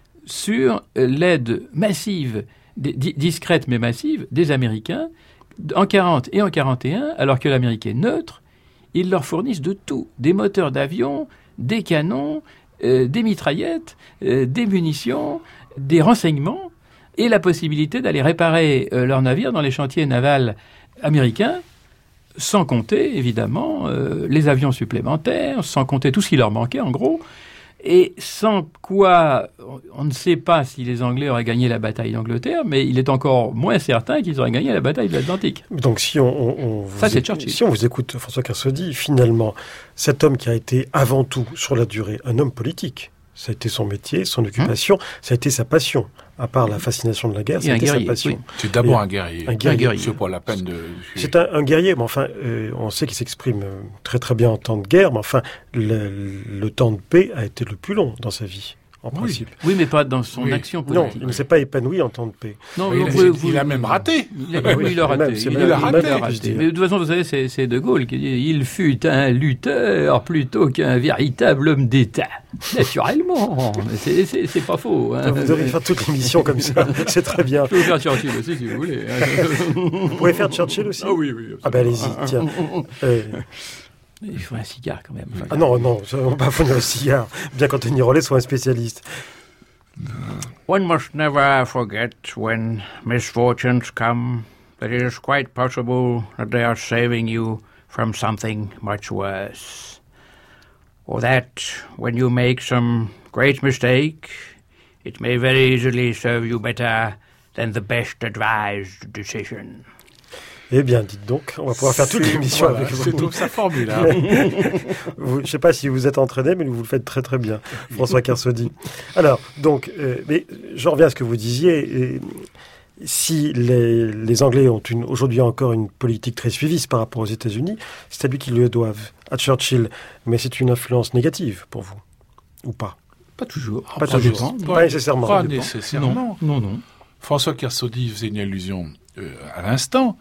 sur euh, l'aide massive, di- discrète mais massive, des Américains, en quarante et en quarante et un, alors que l'Amérique est neutre. Ils leur fournissent de tout, des moteurs d'avion, des canons, euh, des mitraillettes, euh, des munitions, des renseignements et la possibilité d'aller réparer euh, leurs navires dans les chantiers navals américains, sans compter, évidemment, euh, les avions supplémentaires, sans compter tout ce qui leur manquait, en gros, et sans quoi on ne sait pas si les Anglais auraient gagné la bataille d'Angleterre, mais il est encore moins certain qu'ils auraient gagné la bataille de l'Atlantique. Donc si on, on, on vous Ça, c'est écoute, Churchill. Si on vous écoute, François Kersaudy, finalement, cet homme qui a été avant tout, sur la durée, un homme politique, ça a été son métier, son occupation, mmh. ça a été sa passion. À part la fascination de la guerre, ça a été guerrier, sa passion. Oui. C'est d'abord Et un guerrier. Un guerrier. guerrier. C'est pas la peine de... C'est un, un guerrier, mais enfin, euh, on sait qu'il s'exprime très très bien en temps de guerre, mais enfin, le, le temps de paix a été le plus long dans sa vie. En oui. principe. Oui, mais pas dans son oui. action politique. Non, il ne s'est pas épanoui en temps de paix. Non, il, a, vous, il a même raté. Il a, oui, il a raté. Il, il a raté. raté. Mais de toute façon, vous savez, c'est, c'est De Gaulle qui dit « Il fut un lutteur plutôt qu'un véritable homme d'État. » Naturellement. c'est, c'est, c'est pas faux. Hein. Vous devriez faire toute l'émission comme ça. C'est très bien. Je peux vous faire Churchill aussi, si vous voulez. Vous pouvez faire Churchill aussi ? Ah oui, oui. Absolument. Ah ben allez-y, tiens. euh... Il faut un cigare quand même. Enfin, ah non, non, on ne va pas fournir un cigare, bien qu'Anthony Rollet soit un spécialiste. One must never forget when misfortunes come that it is quite possible that they are saving you from something much worse. Or that when you make some great mistake, it may very easily serve you better than the best advised decision. Eh bien, dites donc, on va pouvoir faire toute l'émission voilà, avec vous. C'est toute sa formule. Hein. vous, je ne sais pas si vous êtes entraîné, mais vous le faites très très bien, François Kersaudy. Alors, donc, euh, mais je reviens à ce que vous disiez. Et, si les, les Anglais ont une, aujourd'hui encore une politique très suivie par rapport aux États-Unis, c'est à lui qu'ils le doivent, à Churchill. Mais c'est une influence négative pour vous, ou pas ? Pas toujours. Pas, pas toujours. Pas, pas nécessairement. Pas nécessairement. Non, non, non. François Kersaudy faisait une allusion euh, à l'instant.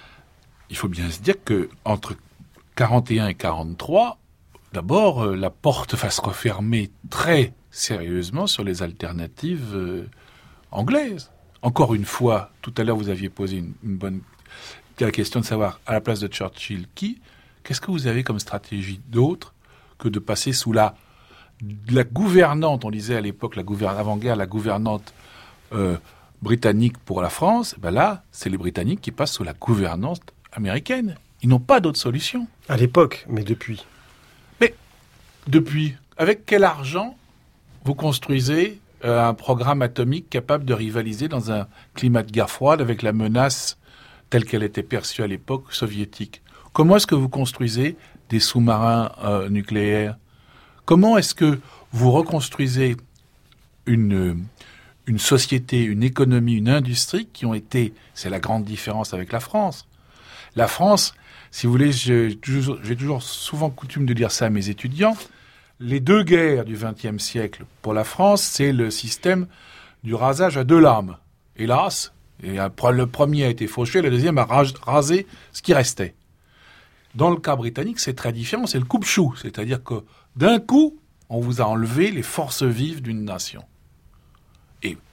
Il faut bien se dire que entre quarante et un et quarante-trois, d'abord, euh, la porte va se refermer très sérieusement sur les alternatives euh, anglaises. Encore une fois, tout à l'heure, vous aviez posé une, une bonne la question de savoir, à la place de Churchill, qui ? Qu'est-ce que vous avez comme stratégie d'autre que de passer sous la, la gouvernante, on disait à l'époque, la gouverne, avant-guerre, la gouvernante euh, britannique pour la France, ben là, c'est les Britanniques qui passent sous la gouvernance américaine. Ils n'ont pas d'autre solution. À l'époque, mais depuis. Mais depuis, avec quel argent vous construisez euh, un programme atomique capable de rivaliser dans un climat de guerre froide avec la menace telle qu'elle était perçue à l'époque soviétique ? Comment est-ce que vous construisez des sous-marins euh, nucléaires ? Comment est-ce que vous reconstruisez une, une société, une économie, une industrie qui ont été... C'est la grande différence avec la France. La France, si vous voulez, j'ai toujours, j'ai toujours souvent coutume de dire ça à mes étudiants, les deux guerres du vingtième siècle pour la France, c'est le système du rasage à deux lames. Hélas, et le premier a été fauché, le deuxième a rasé ce qui restait. Dans le cas britannique, c'est très différent, c'est le coupe-chou, c'est-à-dire que d'un coup, on vous a enlevé les forces vives d'une nation. Et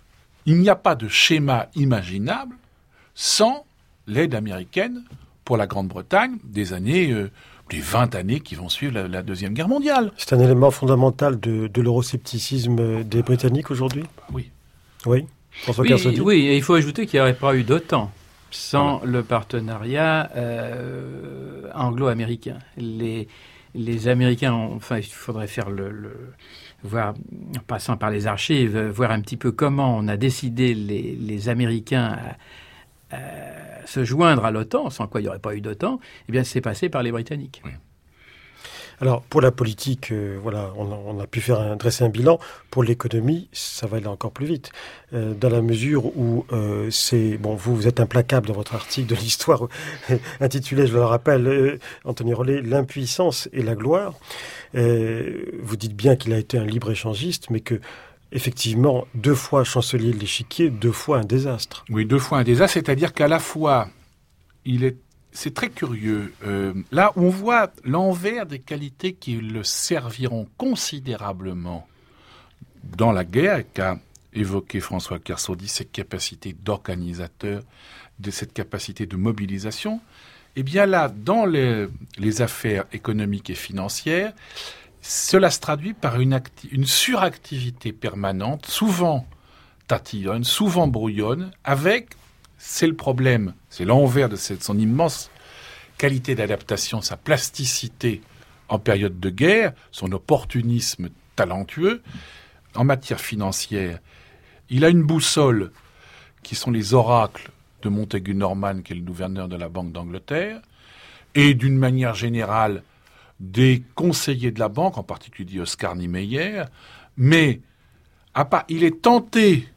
il n'y a pas de schéma imaginable sans l'aide américaine pour la Grande-Bretagne des années, euh, les vingt années qui vont suivre la, la Deuxième Guerre mondiale. C'est un élément fondamental de, de l'euroscepticisme des Britanniques aujourd'hui ? Oui. Oui, François Oui, Kersaudy. oui, et il faut ajouter qu'il n'y aurait pas eu d'OTAN sans voilà. le partenariat euh, anglo-américain. Les, les Américains, ont, enfin, il faudrait faire le, le voir, en passant par les archives, voir un petit peu comment on a décidé les, les Américains à, à se joindre à l'OTAN, sans quoi il n'y aurait pas eu d'OTAN. Eh bien, c'est passé par les Britanniques. Oui. Alors, pour la politique, euh, voilà, on a, on a pu faire un, dresser un bilan. Pour l'économie, ça va aller encore plus vite. Euh, dans la mesure où euh, c'est... Bon, vous, vous êtes implacable dans votre article de l'histoire intitulé, je le rappelle, euh, Anthony Rollet, « L'impuissance et la gloire ». Euh, vous dites bien qu'il a été un libre-échangiste, mais que, effectivement, deux fois chancelier de l'échiquier, deux fois un désastre. Oui, deux fois un désastre, c'est-à-dire qu'à la fois, il est... C'est très curieux. Euh, là, on voit l'envers des qualités qui le serviront considérablement dans la guerre, qu'a évoqué François Kersaudy, ses capacités d'organisateur, de cette capacité de mobilisation. Eh bien là, dans les, les affaires économiques et financières, cela se traduit par une, acti- une suractivité permanente, souvent tatillonne, souvent brouillonne, avec... C'est le problème, c'est l'envers de cette, son immense qualité d'adaptation, sa plasticité en période de guerre, son opportunisme talentueux. En matière financière, il a une boussole qui sont les oracles de Montagu Norman, qui est le gouverneur de la Banque d'Angleterre, et d'une manière générale des conseillers de la banque, en particulier Oscar Niemeyer, mais à part, il est tenté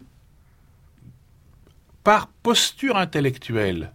par posture intellectuelle,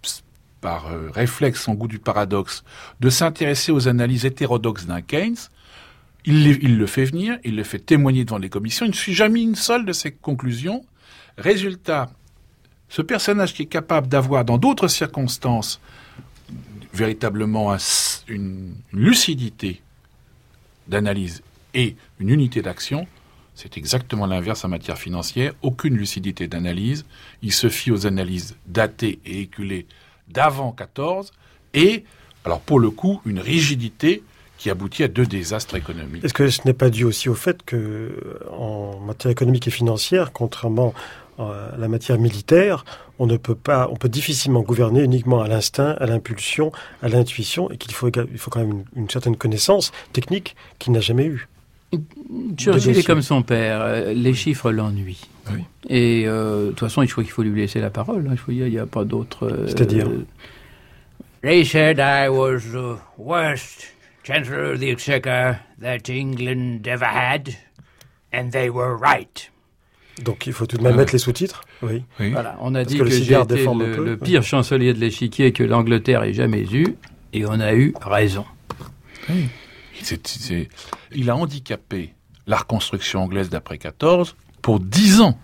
par euh, réflexe en goût du paradoxe, de s'intéresser aux analyses hétérodoxes d'un Keynes. Il, il le fait venir, il le fait témoigner devant les commissions, il ne suit jamais une seule de ses conclusions. Résultat, ce personnage qui est capable d'avoir, dans d'autres circonstances, véritablement un, une, une lucidité d'analyse et une unité d'action, c'est exactement l'inverse en matière financière. Aucune lucidité d'analyse. Il se fie aux analyses datées et éculées d'avant quatorze. Et, alors pour le coup, une rigidité qui aboutit à deux désastres économiques. Est-ce que ce n'est pas dû aussi au fait que, en matière économique et financière, contrairement à la matière militaire, on ne peut pas, on peut difficilement gouverner uniquement à l'instinct, à l'impulsion, à l'intuition, et qu'il faut, il faut quand même une, une certaine connaissance technique qu'il n'a jamais eue. Churchill est comme son père, les chiffres l'ennuient. Oui. Et euh, de toute façon, il faut qu'il faut lui laisser la parole. Il faut il n'y a, a pas d'autre. Euh, C'est-à-dire euh, They said I was the worst Chancellor of the Exchequer that England ever had, and they were right. Donc il faut tout de même ah, mettre les sous-titres. Oui. oui. Voilà, on a Parce dit que, que j'ai été le, le pire oui. chancelier de l'échiquier que l'Angleterre ait jamais eu, et on a eu raison. Oui. C'est, c'est, il a handicapé la reconstruction anglaise d'après quatorze pour dix ans.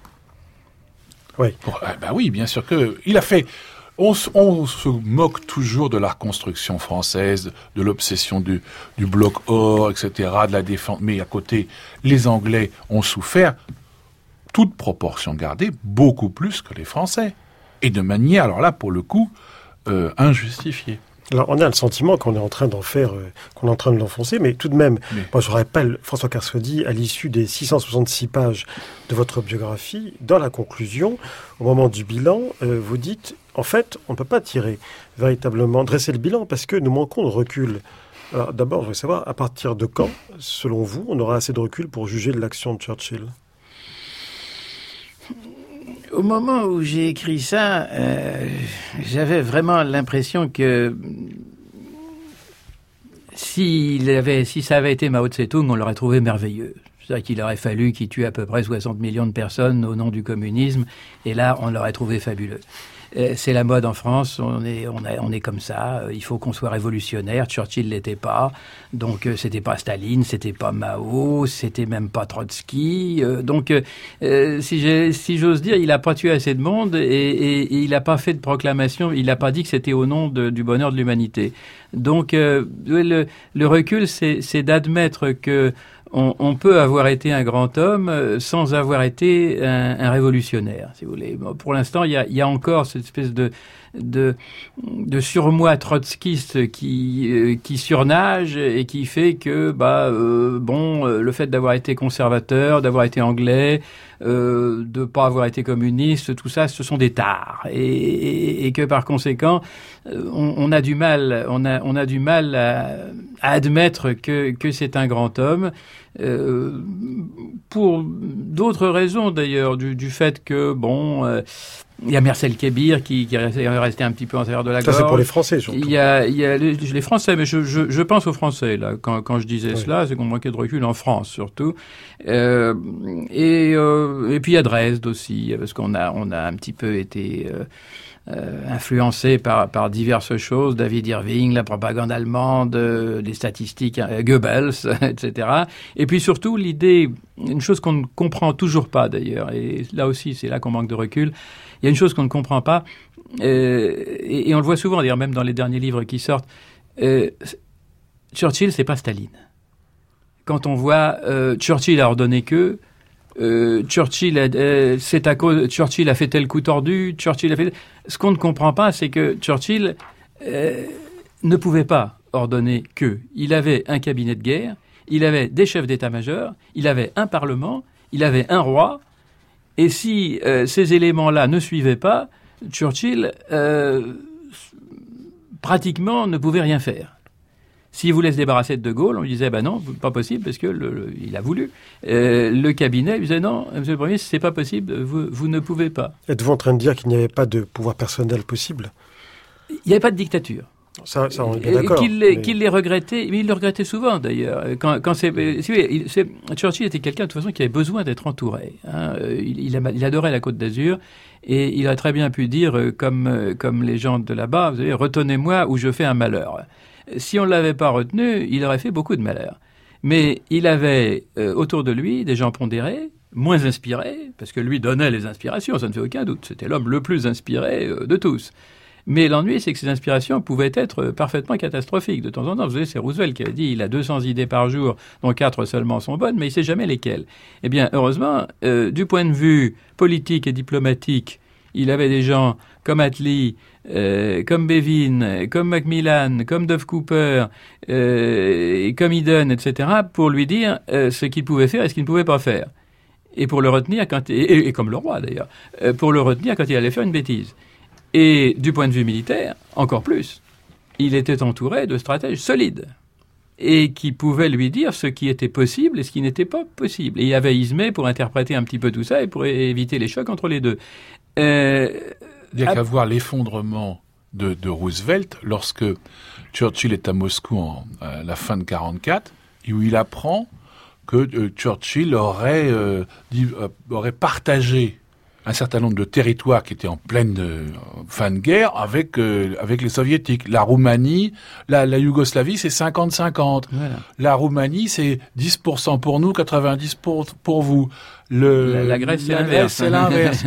Oui. Pour, ah bah oui, bien sûr que il a fait. On, on se moque toujours de la reconstruction française, de l'obsession du, du bloc or, et cetera, de la défense. Mais à côté, les Anglais ont souffert, toute proportion gardée, beaucoup plus que les Français, et de manière, alors là, pour le coup, euh, injustifiée. Alors, on a le sentiment qu'on est en train d'en faire, euh, qu'on est en train de l'enfoncer, mais tout de même, mais... moi je rappelle, François Kersaudy, à l'issue des six cent soixante-six pages de votre biographie, dans la conclusion, au moment du bilan, euh, vous dites, en fait, on ne peut pas tirer véritablement, dresser le bilan, parce que nous manquons de recul. Alors, d'abord, je voudrais savoir, à partir de quand, selon vous, on aura assez de recul pour juger de l'action de Churchill ? Au moment où j'ai écrit ça, euh, j'avais vraiment l'impression que s'il avait, si ça avait été Mao Tse-tung, on l'aurait trouvé merveilleux. C'est-à-dire qu'il aurait fallu qu'il tue à peu près soixante millions de personnes au nom du communisme, et là, on l'aurait trouvé fabuleux. C'est la mode en France, on est, on, a, on est comme ça, il faut qu'on soit révolutionnaire, Churchill l'était pas, donc c'était pas Staline, c'était pas Mao, c'était même pas Trotsky, donc euh, si, j'ai, si j'ose dire, il a pas tué assez de monde et, et, et il a pas fait de proclamation, il a pas dit que c'était au nom de, du bonheur de l'humanité. Donc euh, le, le recul, c'est, c'est d'admettre que on, on peut avoir été un grand homme sans avoir été un, un révolutionnaire, si vous voulez. Bon, pour l'instant, il y a, il y a encore cette espèce de de, de surmoi trotskiste qui euh, qui surnage et qui fait que bah euh, bon euh, le fait d'avoir été conservateur, d'avoir été anglais, euh, de pas avoir été communiste, tout ça, ce sont des tares et, et, et que par conséquent euh, on, on a du mal, on a on a du mal à, à admettre que que c'est un grand homme. Euh, pour d'autres raisons d'ailleurs, du, du fait que bon, euh, il y a Marcel Kébir qui, qui est resté, resté un petit peu en travers de la gorge. Ça c'est pour les Français surtout. Il y a, il y a les, les Français, mais je, je, je pense aux Français là. Quand, quand je disais oui. cela, c'est qu'on manquait de recul en France surtout. Euh, et, euh, et puis il y a Dresde aussi, parce qu'on a, on a un petit peu été euh, Euh, influencé par, par diverses choses, David Irving, la propagande allemande, euh, les statistiques, euh, Goebbels, et cetera. Et puis surtout l'idée, une chose qu'on ne comprend toujours pas d'ailleurs, et là aussi c'est là qu'on manque de recul, il y a une chose qu'on ne comprend pas, euh, et, et on le voit souvent d'ailleurs même dans les derniers livres qui sortent, euh, Churchill c'est pas Staline. Quand on voit euh, Churchill a ordonné que Euh, Churchill, a, euh, c'est à cause Churchill a fait tel coup tordu. Churchill a fait. Ce qu'on ne comprend pas, c'est que Churchill euh, ne pouvait pas ordonner que. Il avait un cabinet de guerre, il avait des chefs d'état-major, il avait un parlement, il avait un roi. Et si euh, ces éléments-là ne suivaient pas, Churchill euh, pratiquement ne pouvait rien faire. S'il voulait se débarrasser de De Gaulle, on lui disait, ben non, pas possible, parce que le, le, il a voulu. Euh, le cabinet lui disait, non, monsieur le Premier ministre, c'est pas possible, vous, vous ne pouvez pas. Êtes-vous en train de dire qu'il n'y avait pas de pouvoir personnel possible? Il n'y avait pas de dictature. Ça, ça on est bien d'accord. Qu'il les, mais... qu'il les regrettait, mais il le regrettait souvent d'ailleurs. Quand, quand c'est, c'est, c'est, Churchill était quelqu'un de toute façon qui avait besoin d'être entouré. Hein. Il, il, il adorait la Côte d'Azur et il a très bien pu dire, comme, comme les gens de là-bas, vous savez, retenez-moi ou je fais un malheur. Si on ne l'avait pas retenu, il aurait fait beaucoup de malheur. Mais il avait euh, autour de lui des gens pondérés, moins inspirés, parce que lui donnait les inspirations, ça ne fait aucun doute. C'était l'homme le plus inspiré euh, de tous. Mais l'ennui, c'est que ces inspirations pouvaient être parfaitement catastrophiques. De temps en temps, vous savez, c'est Roosevelt qui avait dit il a deux cents idées par jour, dont quatre seulement sont bonnes, mais il ne sait jamais lesquelles. Eh bien, heureusement, euh, du point de vue politique et diplomatique, il avait des gens comme Attlee, euh, comme Bevin, comme Macmillan, comme Dove Cooper, euh, et comme Eden, et cetera, pour lui dire euh, ce qu'il pouvait faire et ce qu'il ne pouvait pas faire. Et pour le retenir, quand, et, et, et comme le roi d'ailleurs, euh, pour le retenir quand il allait faire une bêtise. Et du point de vue militaire, encore plus. Il était entouré de stratèges solides et qui pouvaient lui dire ce qui était possible et ce qui n'était pas possible. Et il y avait Ismay pour interpréter un petit peu tout ça et pour éviter les chocs entre les deux. Euh, il n'y a à... qu'à voir l'effondrement de, de Roosevelt lorsque Churchill est à Moscou en, à la fin de quarante-quatre, où il apprend que euh, Churchill aurait, euh, dit, euh, aurait partagé un certain nombre de territoires qui étaient en pleine euh, fin de guerre avec euh, avec les soviétiques. La Roumanie, la, la Yougoslavie, c'est cinquante cinquante. Voilà. La Roumanie, c'est dix pour cent pour nous, quatre-vingt-dix pour cent pour vous. Le, la, la Grèce, c'est la l'inverse. C'est l'inverse.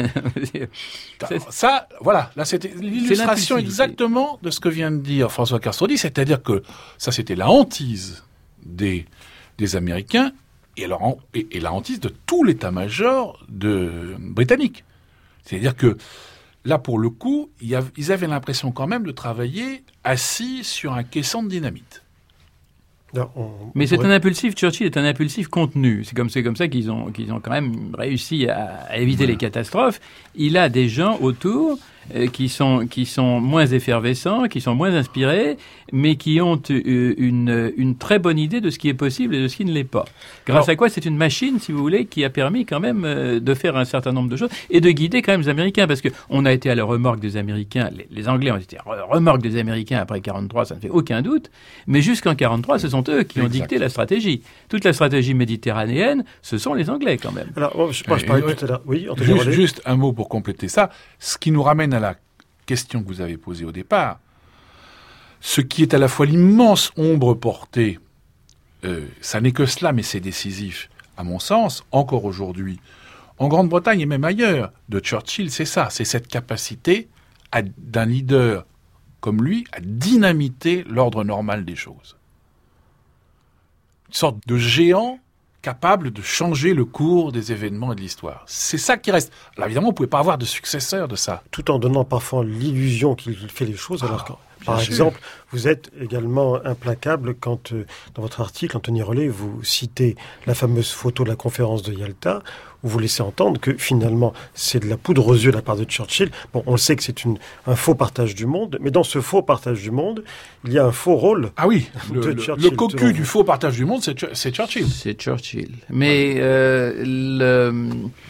Ça, voilà, là, c'était l'illustration exactement de ce que vient de dire François Castrodi, c'est-à-dire que ça, c'était la hantise des, des Américains et, alors, et, et la hantise de tout l'état-major de, britannique. C'est-à-dire que là, pour le coup, il y a, ils avaient l'impression quand même de travailler assis sur un caisson de dynamite. Non, on, Mais on c'est pourrait... un impulsif, Churchill est un impulsif contenu. C'est comme, c'est comme ça qu'ils ont, qu'ils ont quand même réussi à, à éviter voilà. les catastrophes. Il a des gens autour euh, qui, sont, qui sont moins effervescents, qui sont moins inspirés, mais qui ont euh, une, une très bonne idée de ce qui est possible et de ce qui ne l'est pas. Grâce Alors, à quoi c'est une machine, si vous voulez, qui a permis quand même euh, de faire un certain nombre de choses et de guider quand même les Américains. Parce qu'on a été à la remorque des Américains, les, les Anglais ont été à la remorque des Américains après quarante-trois, ça ne fait aucun doute. Mais jusqu'en quarante-trois, ce sont eux qui ont exact. dicté la stratégie. Toute la stratégie méditerranéenne, ce sont les Anglais quand même. Alors, moi, je, moi, je parlais oui, tout à l'heure. Oui, juste, juste un mot pour compléter ça. Ce qui nous ramène à la question que vous avez posée au départ. Ce qui est à la fois l'immense ombre portée, euh, ça n'est que cela, mais c'est décisif, à mon sens, encore aujourd'hui, en Grande-Bretagne et même ailleurs, de Churchill, c'est ça, c'est cette capacité à, d'un leader comme lui à dynamiter l'ordre normal des choses. Une sorte de géant capable de changer le cours des événements et de l'histoire. C'est ça qui reste. Alors évidemment, vous ne pouvez pas avoir de successeur de ça. Tout en donnant parfois l'illusion qu'il fait les choses, alors que, ah, par sûr. exemple, vous êtes également implacable quand, euh, dans votre article, Anthony Rollet, vous citez la fameuse photo de la conférence de Yalta, où vous laissez entendre que finalement, c'est de la poudre aux yeux de la part de Churchill. Bon, on le sait que c'est une, un faux partage du monde, mais dans ce faux partage du monde, il y a un faux rôle. Ah oui, de le, Churchill, le cocu du faux partage du monde, c'est, c'est Churchill. C'est Churchill. Mais euh, le...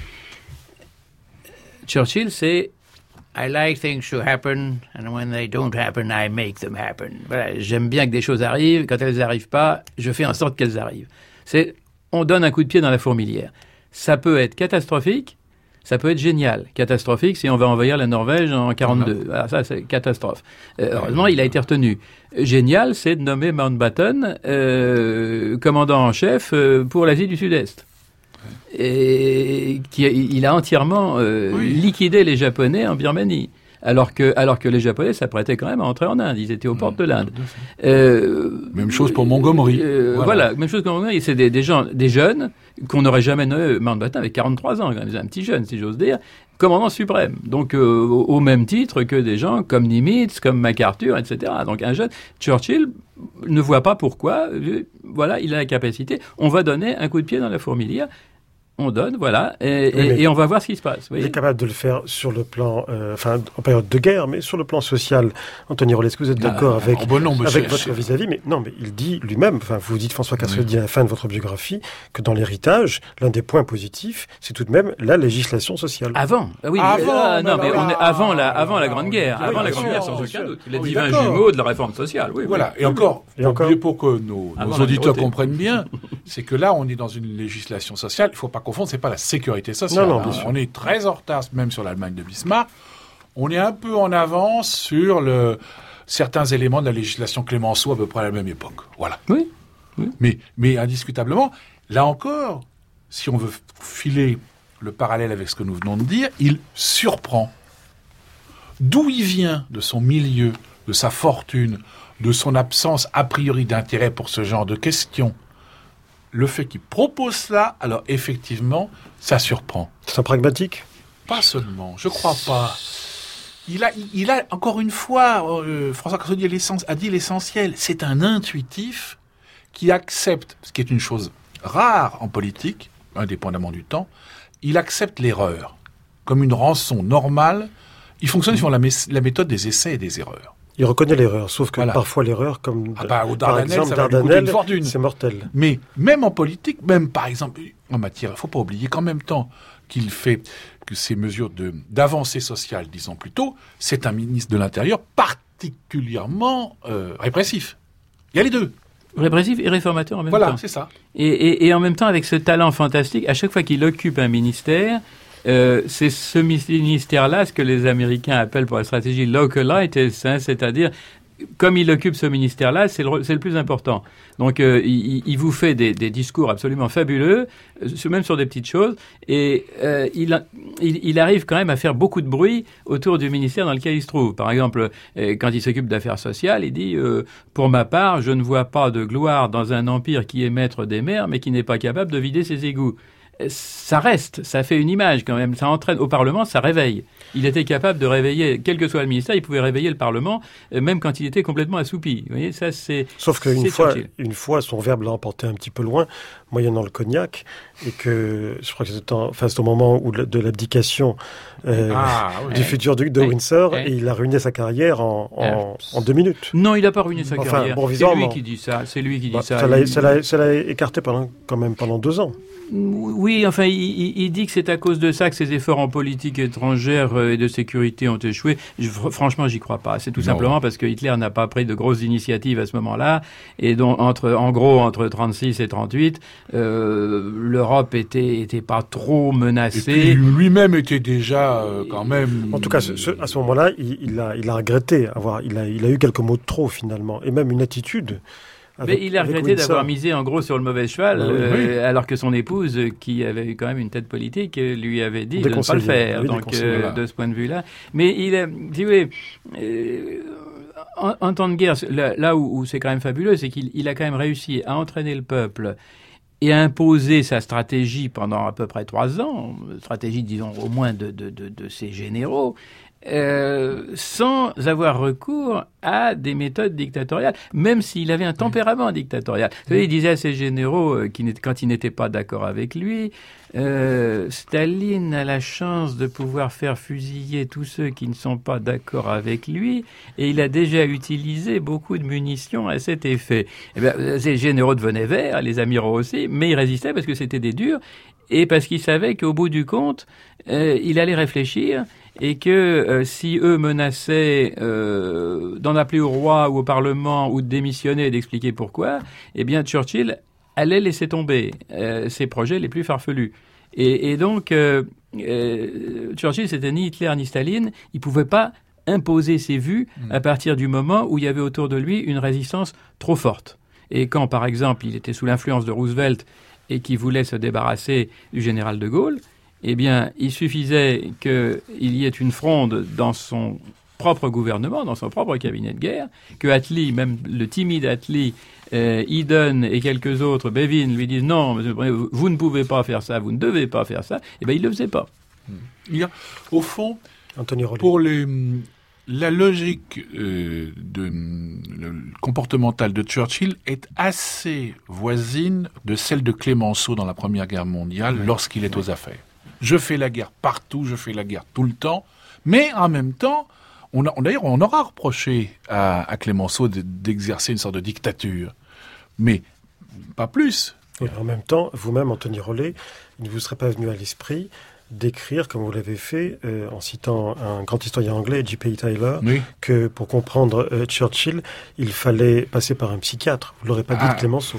Churchill, c'est I like things to happen, and when they don't happen, I make them happen. Voilà, j'aime bien que des choses arrivent. Quand elles n'arrivent pas, je fais en sorte qu'elles arrivent. C'est, on donne un coup de pied dans la fourmilière. Ça peut être catastrophique, ça peut être génial. Catastrophique, c'est on va envahir la Norvège en quarante-deux. Voilà. Alors ça, c'est catastrophe. Euh, heureusement, il a été retenu. Génial, c'est de nommer Mountbatten euh, commandant en chef euh, pour l'Asie du Sud-Est. Et qui, il a entièrement euh, oui. liquidé les Japonais en Birmanie. Alors que, alors que les Japonais s'apprêtaient quand même à entrer en Inde. Ils étaient aux mmh, portes de l'Inde. Euh, même chose pour Montgomery. Euh, voilà. voilà, même chose pour Montgomery. C'est des, des gens, des jeunes qu'on n'aurait jamais nommé. Mountbatten avait quarante-trois ans, un petit jeune, si j'ose dire, commandant suprême. Donc, euh, au, au même titre que des gens comme Nimitz, comme MacArthur, et cetera. Donc, un jeune. Churchill ne voit pas pourquoi. Euh, voilà, il a la capacité. On va donner un coup de pied dans la fourmilière. On donne, voilà, et, oui, et, et on va voir ce qui se passe. Il est capable de le faire sur le plan, euh, enfin, en période de guerre, mais sur le plan social. Anthony Rollet, est-ce que vous êtes d'accord ah, avec, bon, non, avec votre vis-à-vis? Mais non, mais il dit lui-même, enfin, vous dites, François Cassel dit à la fin de votre biographie, que dans l'héritage, l'un des points positifs, c'est tout de même la législation sociale. Avant, oui, avant, euh, non, mais on est avant la, avant la Grande Guerre, oui, avant la Grande Guerre, sans aucun doute. Les oui, divins jumeaux de la réforme sociale, oui. Voilà, oui. et encore, et pour, encore pour que nos, nos auditeurs comprennent bien, c'est que là, on est dans une législation sociale, il ne faut pas confondre, c'est pas la sécurité sociale. Non, non, hein. On est très en retard, même sur l'Allemagne de Bismarck. On est un peu en avance sur le, certains éléments de la législation Clémenceau à peu près à la même époque. Voilà. Oui. oui. Mais, mais indiscutablement, là encore, si on veut filer le parallèle avec ce que nous venons de dire, il surprend. D'où il vient, de son milieu, de sa fortune, de son absence a priori d'intérêt pour ce genre de questions, le fait qu'il propose cela, alors effectivement, ça surprend. C'est un pragmatique ? Pas seulement, je crois pas. Il a, il a encore une fois, euh, François Cassel a dit l'essentiel, c'est un intuitif qui accepte, ce qui est une chose rare en politique, indépendamment du temps, il accepte l'erreur comme une rançon normale. Il fonctionne sur la, mé- la méthode des essais et des erreurs. Il reconnaît l'erreur, sauf que voilà. Parfois l'erreur, comme ah bah, au par exemple ça va lui coûter une fortune. C'est mortel. Mais même en politique, même par exemple en matière, il faut pas oublier qu'en même temps qu'il fait que ces mesures de d'avancée sociale, disons plutôt, c'est un ministre de l'Intérieur particulièrement euh, répressif. Il y a les deux. Répressif et réformateur en même voilà, temps. Voilà, c'est ça. Et, et, et en même temps, avec ce talent fantastique, à chaque fois qu'il occupe un ministère, Euh, c'est ce ministère-là, ce que les Américains appellent pour la stratégie localitis, hein, c'est-à-dire, comme il occupe ce ministère-là, c'est le, c'est le plus important. Donc, euh, il, il vous fait des, des discours absolument fabuleux, même sur des petites choses, et euh, il, il, il arrive quand même à faire beaucoup de bruit autour du ministère dans lequel il se trouve. Par exemple, quand il s'occupe d'affaires sociales, il dit euh, « Pour ma part, je ne vois pas de gloire dans un empire qui est maître des mers, mais qui n'est pas capable de vider ses égouts. » Ça reste, ça fait une image quand même, ça entraîne au Parlement, ça réveille. Il était capable de réveiller, quel que soit le ministère, il pouvait réveiller le Parlement, même quand il était complètement assoupi. Vous voyez, ça c'est. Sauf qu'une fois, une fois, son verbe l'a emporté un petit peu loin, moyennant le cognac, et que je crois que c'était en, enfin, c'est au moment où de l'abdication euh, ah, oui. du futur duc de oui. Windsor, oui. et il a ruiné sa carrière en, en, en deux minutes. Non, il n'a pas ruiné sa enfin, carrière. Bon, c'est lui qui dit ça. C'est lui qui dit bah, ça. Ça l'a, ça l'a, ça l'a écarté pendant, quand même pendant deux ans. Oui, enfin, il, il, il dit que c'est à cause de ça que ses efforts en politique étrangère et de sécurité ont échoué. Je, franchement, j'y crois pas. C'est tout non. simplement parce que Hitler n'a pas pris de grosses initiatives à ce moment-là. Et donc, entre, en gros, entre trente-six et trente-huit, euh, l'Europe était, était pas trop menacée. Et puis, lui-même était déjà euh, quand même. En tout cas, ce, ce, à ce moment-là, il, il a, il a regretté avoir, il a, il a eu quelques mots de trop finalement, et même une attitude. Avec, mais il a regretté d'avoir misé en gros sur le mauvais cheval, oui, euh, oui. alors que son épouse, qui avait eu quand même une tête politique, lui avait dit de ne pas le faire. Oui, donc, euh, voilà. De ce point de vue-là. Mais il a, si vous voulez, euh, en, en temps de guerre, là, là où, où c'est quand même fabuleux, c'est qu'il il a quand même réussi à entraîner le peuple et a imposé sa stratégie pendant à peu près trois ans, stratégie, disons, au moins de, de, de, de ses généraux, euh, sans avoir recours à des méthodes dictatoriales, même s'il avait un tempérament dictatorial. Vous savez, il disait à ses généraux, euh, qui quand ils n'étaient pas d'accord avec lui, euh, Staline a la chance de pouvoir faire fusiller tous ceux qui ne sont pas d'accord avec lui, et il a déjà utilisé beaucoup de munitions à cet effet. Eh bien, ces généraux devenaient verts, les amiraux aussi, mais ils résistaient parce que c'était des durs, et parce qu'ils savaient qu'au bout du compte, euh, il allait réfléchir, et que euh, si eux menaçaient euh, d'en appeler au roi ou au Parlement ou de démissionner et d'expliquer pourquoi, eh bien Churchill allait laisser tomber euh, ses projets les plus farfelus. Et, et donc, euh, euh, Churchill, c'était ni Hitler ni Staline, il pouvait pas imposer ses vues mmh. à partir du moment où il y avait autour de lui une résistance trop forte. Et quand, par exemple, il était sous l'influence de Roosevelt et qu'il voulait se débarrasser du général de Gaulle, eh bien, il suffisait qu'il y ait une fronde dans son propre gouvernement, dans son propre cabinet de guerre, que Attlee, même le timide Attlee, euh, Eden et quelques autres, Bevin, lui disent « Non, vous ne pouvez pas faire ça, vous ne devez pas faire ça », eh bien, il ne le faisait pas. Il y a, au fond, pour les, la logique euh, de, le, comportementale de Churchill est assez voisine de celle de Clémenceau dans la Première Guerre mondiale, oui. lorsqu'il est aux affaires. Je fais la guerre partout, je fais la guerre tout le temps, mais en même temps, on a, d'ailleurs, on aura reproché à, à Clémenceau de, d'exercer une sorte de dictature, mais pas plus. Et en même temps, vous-même, Anthony Rollet, il ne vous serait pas venu à l'esprit d'écrire, comme vous l'avez fait, euh, en citant un grand historien anglais, J P Tyler, oui. que pour comprendre euh, Churchill, il fallait passer par un psychiatre. Vous ne l'aurez pas ah. dit de Clémenceau.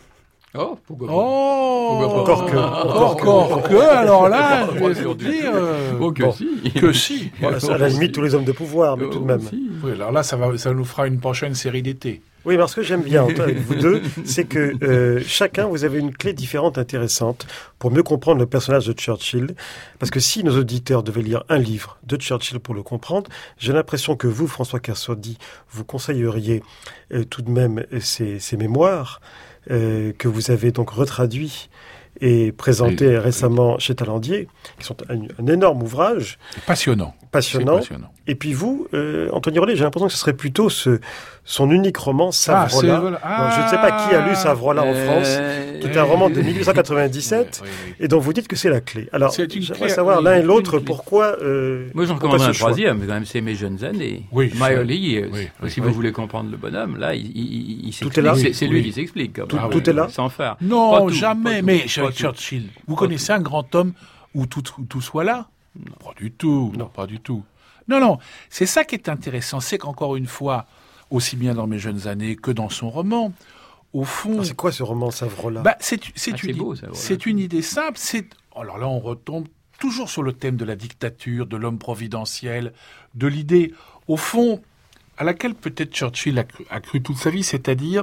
Oh, pourquoi pas. Oh, encore que, encore que, encore que, alors là, je vais vous dire, euh, oh, que bon, si, que si. Bon, à la limite, tous les hommes de pouvoir, mais oh, tout de même. Si. Oui, alors là, ça va, ça nous fera une prochaine série d'été. Oui, parce que j'aime bien avec vous deux, c'est que euh, chacun, vous avez une clé différente, intéressante, pour mieux comprendre le personnage de Churchill. Parce que si nos auditeurs devaient lire un livre de Churchill pour le comprendre, j'ai l'impression que vous, François Kersaudy, vous conseilleriez euh, tout de même ses, ses mémoires, Euh, que vous avez donc retraduit et présenté et, récemment oui. chez Talandier, qui sont un, un énorme ouvrage. Passionnant. Passionnant. passionnant. Et puis vous, euh, Anthony Rollet, j'ai l'impression que ce serait plutôt ce, son unique roman, Savrola. Ah, ah, je ne sais pas qui a lu Savrola euh, en France, qui est un roman de dix-huit cent quatre-vingt-dix-sept, oui, oui. et dont vous dites que c'est la clé. Alors, j'aimerais clé, savoir oui, l'un et l'autre pourquoi... Euh, Moi, j'en recommande un troisième, quand même, c'est Mes jeunes années. Oui, My Early Years. Oui, oui, si oui. vous voulez comprendre le bonhomme, là, il, il, il tout est là. C'est, c'est lui oui. qui s'explique. Tout, ah, tout oui, est là. Sans phare. Non, tout, jamais. Tout, mais Churchill, Churchill, vous pas connaissez tout. un grand homme où tout, où tout soit là? Non. Pas du tout. Non, pas du tout. Non, non. C'est ça qui est intéressant. C'est qu'encore une fois, aussi bien dans Mes jeunes années que dans son roman, au fond... Alors c'est quoi ce roman Savrola? bah, C'est, c'est, ah, une, c'est, beau, c'est une idée simple. C'est... Alors là, on retombe toujours sur le thème de la dictature, de l'homme providentiel, de l'idée, au fond, à laquelle peut-être Churchill a cru, a cru toute sa vie, c'est-à-dire,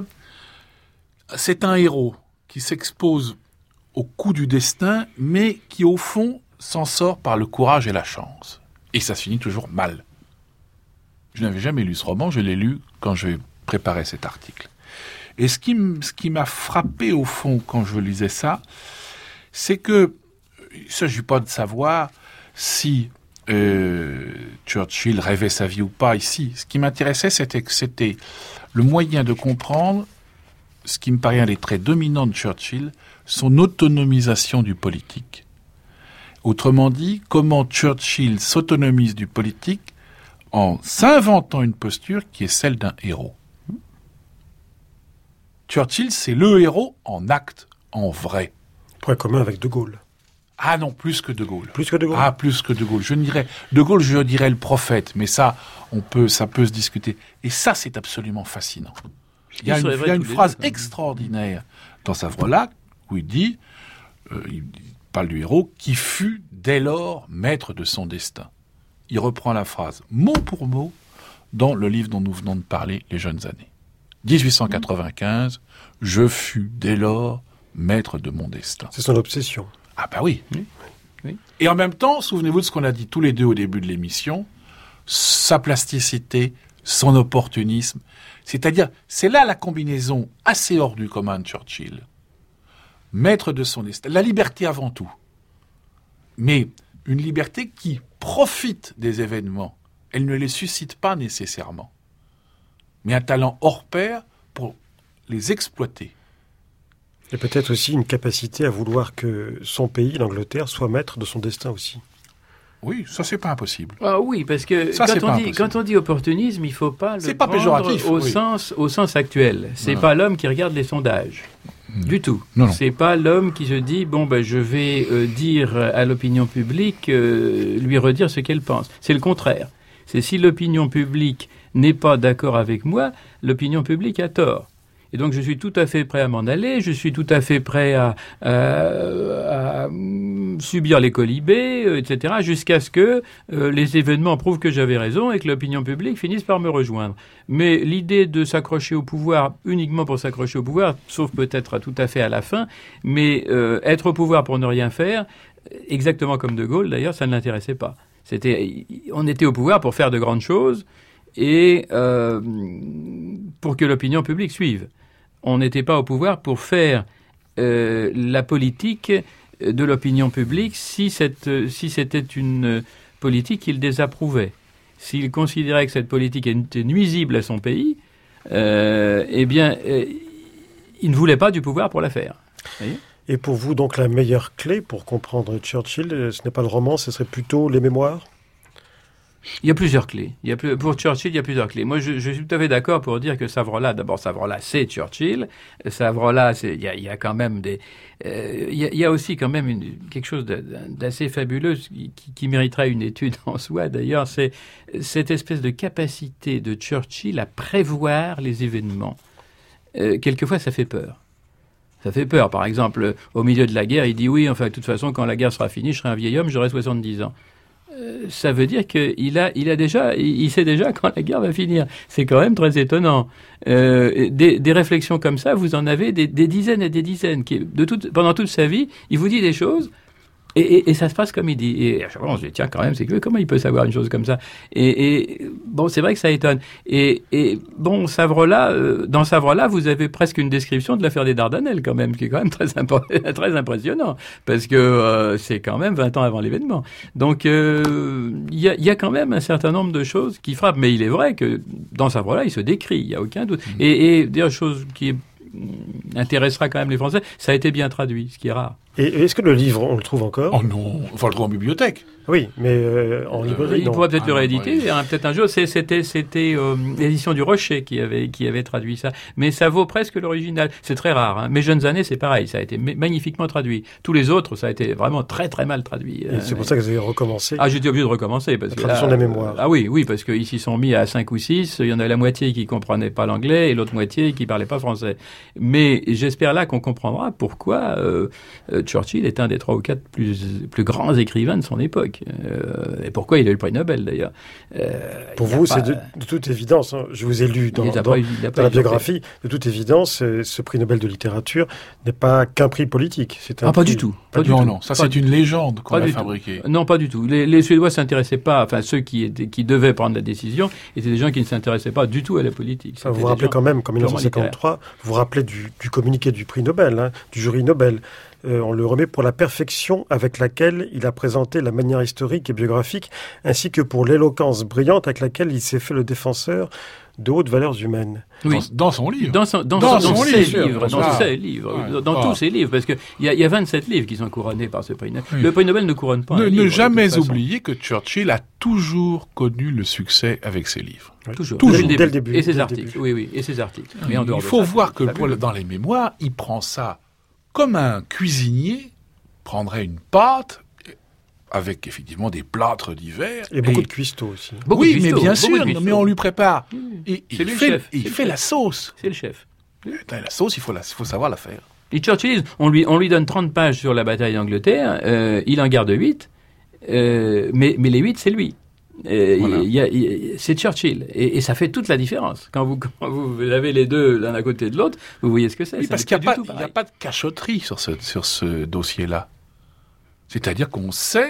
c'est un héros qui s'expose au coup du destin, mais qui, au fond, s'en sort par le courage et la chance. Et ça se finit toujours mal. Je n'avais jamais lu ce roman, je l'ai lu quand je préparais cet article. Et ce qui, m- ce qui m'a frappé, au fond, quand je lisais ça, c'est que il ne s'agit pas de savoir si euh, Churchill rêvait sa vie ou pas ici. Ce qui m'intéressait, c'était que c'était le moyen de comprendre ce qui me paraît un des traits dominants de Churchill, son autonomisation du politique. Autrement dit, comment Churchill s'autonomise du politique en s'inventant une posture qui est celle d'un héros. Churchill, c'est le héros en acte, en vrai. Point commun avec De Gaulle. Ah non, plus que De Gaulle. Plus que De Gaulle. Ah, plus que De Gaulle. Je dirais, De Gaulle, je dirais le prophète, mais ça, on peut, ça peut se discuter. Et ça, c'est absolument fascinant. Il y a une, il y a une phrase deux. extraordinaire dans Savrola où il dit, euh, il parle du héros, qui fut dès lors maître de son destin. Il reprend la phrase mot pour mot dans le livre dont nous venons de parler, Les jeunes années. dix-huit cent quatre-vingt-quinze, je fus dès lors maître de mon destin. C'est son obsession. Ah bah oui. oui. oui. Et en même temps, souvenez-vous de ce qu'on a dit tous les deux au début de l'émission, sa plasticité, son opportunisme, c'est-à-dire, c'est là la combinaison assez hors du commun de Churchill. maître de son destin. La liberté avant tout. Mais une liberté qui profite des événements. Elle ne les suscite pas nécessairement. Mais un talent hors pair pour les exploiter. Et peut-être aussi une capacité à vouloir que son pays, l'Angleterre, soit maître de son destin aussi. Oui, ça c'est pas impossible. Ah oui, parce que ça, quand, on dit, quand on dit opportunisme, il ne faut pas le c'est pas prendre péjoratif, au, oui. sens, au sens actuel. C'est non. pas l'homme qui regarde les sondages. Non. Du tout. Non, non. C'est pas l'homme qui se dit bon ben je vais euh, dire à l'opinion publique, euh, lui redire ce qu'elle pense. C'est le contraire. C'est si l'opinion publique n'est pas d'accord avec moi, l'opinion publique a tort. Et donc je suis tout à fait prêt à m'en aller, je suis tout à fait prêt à, à, à subir les colibés, et cetera, jusqu'à ce que euh, les événements prouvent que j'avais raison et que l'opinion publique finisse par me rejoindre. Mais l'idée de s'accrocher au pouvoir uniquement pour s'accrocher au pouvoir, sauf peut-être tout à fait à la fin, mais euh, être au pouvoir pour ne rien faire, exactement comme De Gaulle d'ailleurs, ça ne l'intéressait pas. C'était, on était au pouvoir pour faire de grandes choses et euh, pour que l'opinion publique suive. On n'était pas au pouvoir pour faire euh, la politique de l'opinion publique si, cette, si c'était une politique qu'il désapprouvait. S'il considérait que cette politique était nuisible à son pays, euh, eh bien, euh, il ne voulait pas du pouvoir pour la faire. Vous voyez ? Et pour vous, donc, la meilleure clé pour comprendre Churchill, ce n'est pas le roman, ce serait plutôt les mémoires ? Il y a plusieurs clés. Il y a plus, pour Churchill, il y a plusieurs clés. Moi, je, je suis tout à fait d'accord pour dire que Savrola, d'abord, Savrola, c'est Churchill. Savrola, c'est, il y a, il y a quand même des, euh, il, y a, il y a aussi quand même une, quelque chose de, d'assez fabuleux qui, qui mériterait une étude en soi. D'ailleurs, c'est cette espèce de capacité de Churchill à prévoir les événements. Euh, quelquefois, ça fait peur. Ça fait peur. Par exemple, au milieu de la guerre, il dit oui, enfin, de toute façon, quand la guerre sera finie, je serai un vieil homme, j'aurai soixante-dix ans. Euh, ça veut dire qu'il a, il a déjà, il sait déjà quand la guerre va finir. C'est quand même très étonnant. Euh, des, des réflexions comme ça, vous en avez des, des dizaines et des dizaines. Qui, de toute, pendant toute sa vie, il vous dit des choses. Et, et, et ça se passe comme il dit. Et à chaque fois, on se dit, tiens, quand même, c'est que comment il peut savoir une chose comme ça ? Et, et bon, c'est vrai que ça étonne. Et, et bon, Savrola, euh, dans Savrola, vous avez presque une description de l'affaire des Dardanelles, quand même, qui est quand même très, impo- très impressionnant, parce que euh, c'est quand même vingt ans avant l'événement. Donc, il euh, y, a, y a quand même un certain nombre de choses qui frappent. Mais il est vrai que dans Savrola, il se décrit, il n'y a aucun doute. Mmh. Et, et des choses qui intéressera quand même les Français, ça a été bien traduit, ce qui est rare. Et est-ce que le livre, on le trouve encore ? Oh non, on va le trouver en bibliothèque. Oui, mais euh, en librairie, euh, il non. pourrait peut-être ah, le rééditer, oui. hein, peut-être un jour. C'est, c'était c'était euh, l'édition du Rocher qui avait, qui avait traduit ça. Mais ça vaut presque l'original. C'est très rare. Hein. Mes jeunes années, c'est pareil. Ça a été magnifiquement traduit. Tous les autres, ça a été vraiment très très mal traduit. Et c'est pour ça que vous avez recommencé. Ah, j'étais obligé de recommencer. Parce la que traduction là, de la mémoire. Ah oui, oui, parce qu'ils s'y sont mis à cinq ou six. Il y en a la moitié qui comprenaient pas l'anglais et l'autre moitié qui parlait pas français. Mais j'espère là qu'on comprendra pourquoi euh, Churchill est un des trois ou quatre plus, plus grands écrivains de son époque. Euh, et pourquoi il a eu le prix Nobel, d'ailleurs. Euh, Pour vous, pas, c'est de, de toute évidence, hein, je vous ai lu dans, dans, pas, dans la biographie, de toute évidence, ce prix Nobel de littérature n'est pas qu'un prix politique. C'est un ah, pas prix, du tout. Pas du non, tout. non, ça pas c'est une légende qu'on a fabriquée. Non, pas du tout. Les, les Suédois s'intéressaient pas, enfin ceux qui, étaient, qui devaient prendre la décision, étaient des gens qui ne s'intéressaient pas du tout à la politique. Enfin, vous vous rappelez quand même qu'en dix-neuf cent cinquante-trois, vous vous rappelez du, du communiqué du prix Nobel, hein, du jury Nobel. Euh, on le remet pour la perfection avec laquelle il a présenté la manière historique et biographique, ainsi que pour l'éloquence brillante avec laquelle il s'est fait le défenseur de hautes valeurs humaines. Oui. Dans, dans son livre. Dans, son, dans, dans, son, dans son ses livre, livres. Dans ah. ses livres. Ah. Dans ah. tous ses livres. Parce qu'il y a, y a vingt-sept livres qui sont couronnés par ce prix Nobel. Oui. Le prix Nobel ne couronne pas ne, un ne livre. Ne jamais oublier que Churchill a toujours connu le succès avec ses livres. Oui. Toujours. toujours. Dès le début. Et ses dès articles. Début. Oui, oui. Et ses articles. Mais en dehors il faut de ça, voir que pour le, dans les mémoires, il prend ça comme un cuisinier prendrait une pâte avec effectivement des plâtres divers. Et beaucoup et... de cuistots aussi. Beaucoup oui, de cuistots, mais bien sûr, mais on lui prépare. Mmh. Et c'est il lui fait, le chef. Il c'est fait le la sauce. C'est le chef. Putain, la sauce, il faut, la, il faut savoir la faire. Et Churchill, on lui, on lui donne trente pages sur la bataille d'Angleterre, euh, il en garde huit, euh, mais, mais les huit, c'est lui. Euh, voilà. il y a, il, c'est Churchill. Et, et ça fait toute la différence. Quand vous, quand vous avez les deux l'un à côté de l'autre, vous voyez ce que c'est. Oui, parce qu'il n'y a, a pas de cachotterie sur ce, sur ce dossier-là. C'est-à-dire qu'on sait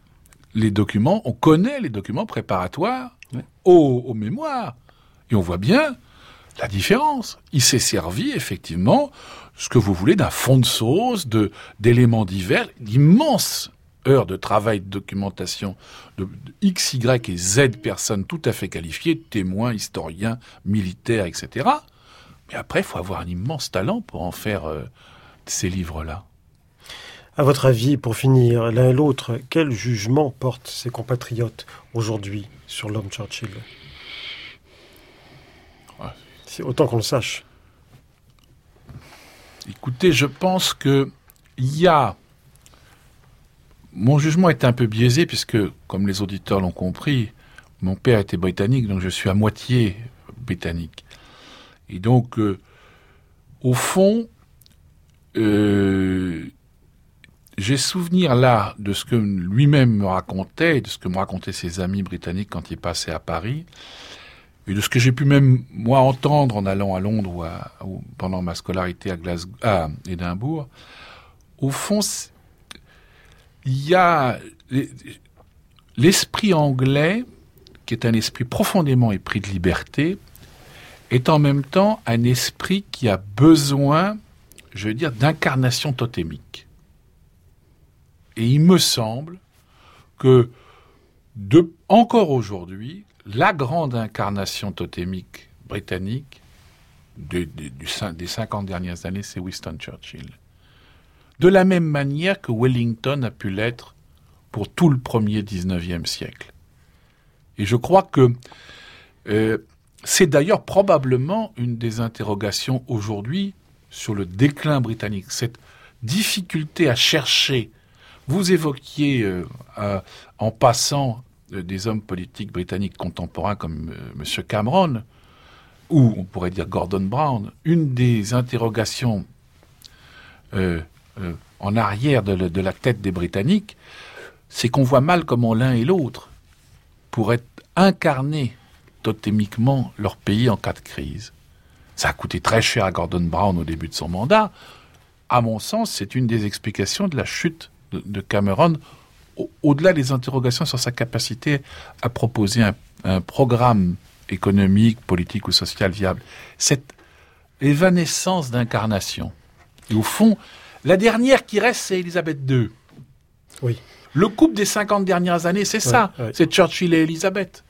les documents, on connaît les documents préparatoires ouais. aux, aux mémoires. Et on voit bien la différence. Il s'est servi, effectivement, ce que vous voulez, d'un fond de sauce, de, d'éléments divers, d'immenses heures de travail, de documentation, de, de X, Y et Z personnes tout à fait qualifiées, témoins, historiens, militaires, et cetera. Mais après, il faut avoir un immense talent pour en faire euh, ces livres-là. À votre avis, pour finir, l'un et l'autre, quel jugement portent ses compatriotes aujourd'hui sur l'homme Churchill ? Ouais. C'est autant qu'on le sache. Écoutez, je pense que il y a... Mon jugement est un peu biaisé puisque, comme les auditeurs l'ont compris, mon père était britannique, donc je suis à moitié britannique. Et donc, euh, au fond, euh, j'ai souvenir là de ce que lui-même me racontait, et de ce que me racontaient ses amis britanniques quand il passait à Paris, et de ce que j'ai pu même, moi, entendre en allant à Londres ou, à, ou pendant ma scolarité à, Glasgow, à Édimbourg. Au fond, il y a l'esprit anglais, qui est un esprit profondément épris de liberté, est en même temps un esprit qui a besoin, je veux dire, d'incarnation totémique. Et il me semble que, de, encore aujourd'hui, la grande incarnation totémique britannique de, de, du, des cinquante dernières années, c'est Winston Churchill. De la même manière que Wellington a pu l'être pour tout le premier dix-neuvième siècle. Et je crois que euh, c'est d'ailleurs probablement une des interrogations aujourd'hui sur le déclin britannique. Cette difficulté à chercher. Vous évoquiez euh, euh, en passant euh, des hommes politiques britanniques contemporains comme euh, M. Cameron, ou on pourrait dire Gordon Brown. Une des interrogations euh, euh, en arrière de, le, de la tête des Britanniques, c'est qu'on voit mal comment l'un et l'autre pourraient incarner totémiquement leur pays en cas de crise. Ça a coûté très cher à Gordon Brown au début de son mandat. À mon sens, c'est une des explications de la chute de, de Cameron, au, au-delà des interrogations sur sa capacité à proposer un, un programme économique, politique ou social viable. Cette évanescence d'incarnation. Et au fond, la dernière qui reste, c'est Élisabeth deux. Oui. Le couple des cinquante dernières années, c'est ouais, ça. Ouais. C'est Churchill et Élisabeth.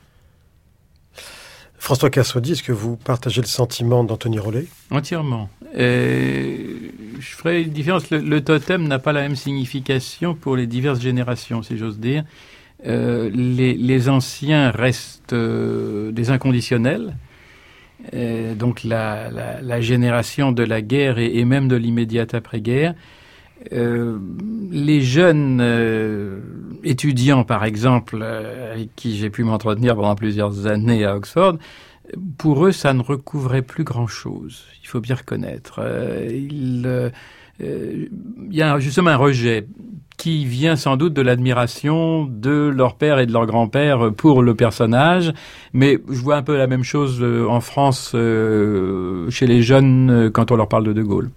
François Kersaudy, est-ce que vous partagez le sentiment d'Anthony Rollet ? Entièrement. Et je ferai une différence. Le, le totem n'a pas la même signification pour les diverses générations, si j'ose dire. Euh, les, les anciens restent euh, des inconditionnels. Euh, donc la, la, la génération de la guerre et, et même de l'immédiate après-guerre. Euh, les jeunes euh, étudiants, par exemple, euh, avec qui j'ai pu m'entretenir pendant plusieurs années à Oxford, pour eux, ça ne recouvrait plus grand-chose. Il faut bien reconnaître. Euh, il euh, euh, y a justement un rejet qui vient sans doute de l'admiration de leur père et de leur grand-père pour le personnage. Mais je vois un peu la même chose en France euh, chez les jeunes quand on leur parle de De Gaulle.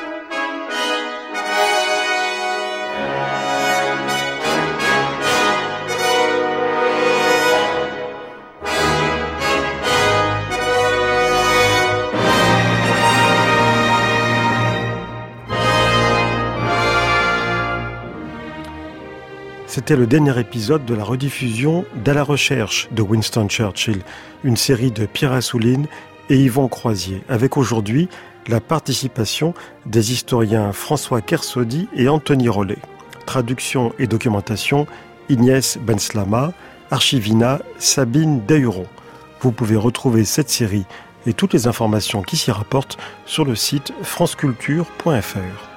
C'était le dernier épisode de la rediffusion d'À la recherche de Winston Churchill, une série de Pierre Assouline et Yvon Croisier, avec aujourd'hui la participation des historiens François Kersaudy et Anthony Rollet. Traduction et documentation, Ignès Benslama, archivina, Sabine Dahuron. Vous pouvez retrouver cette série et toutes les informations qui s'y rapportent sur le site franceculture point f r.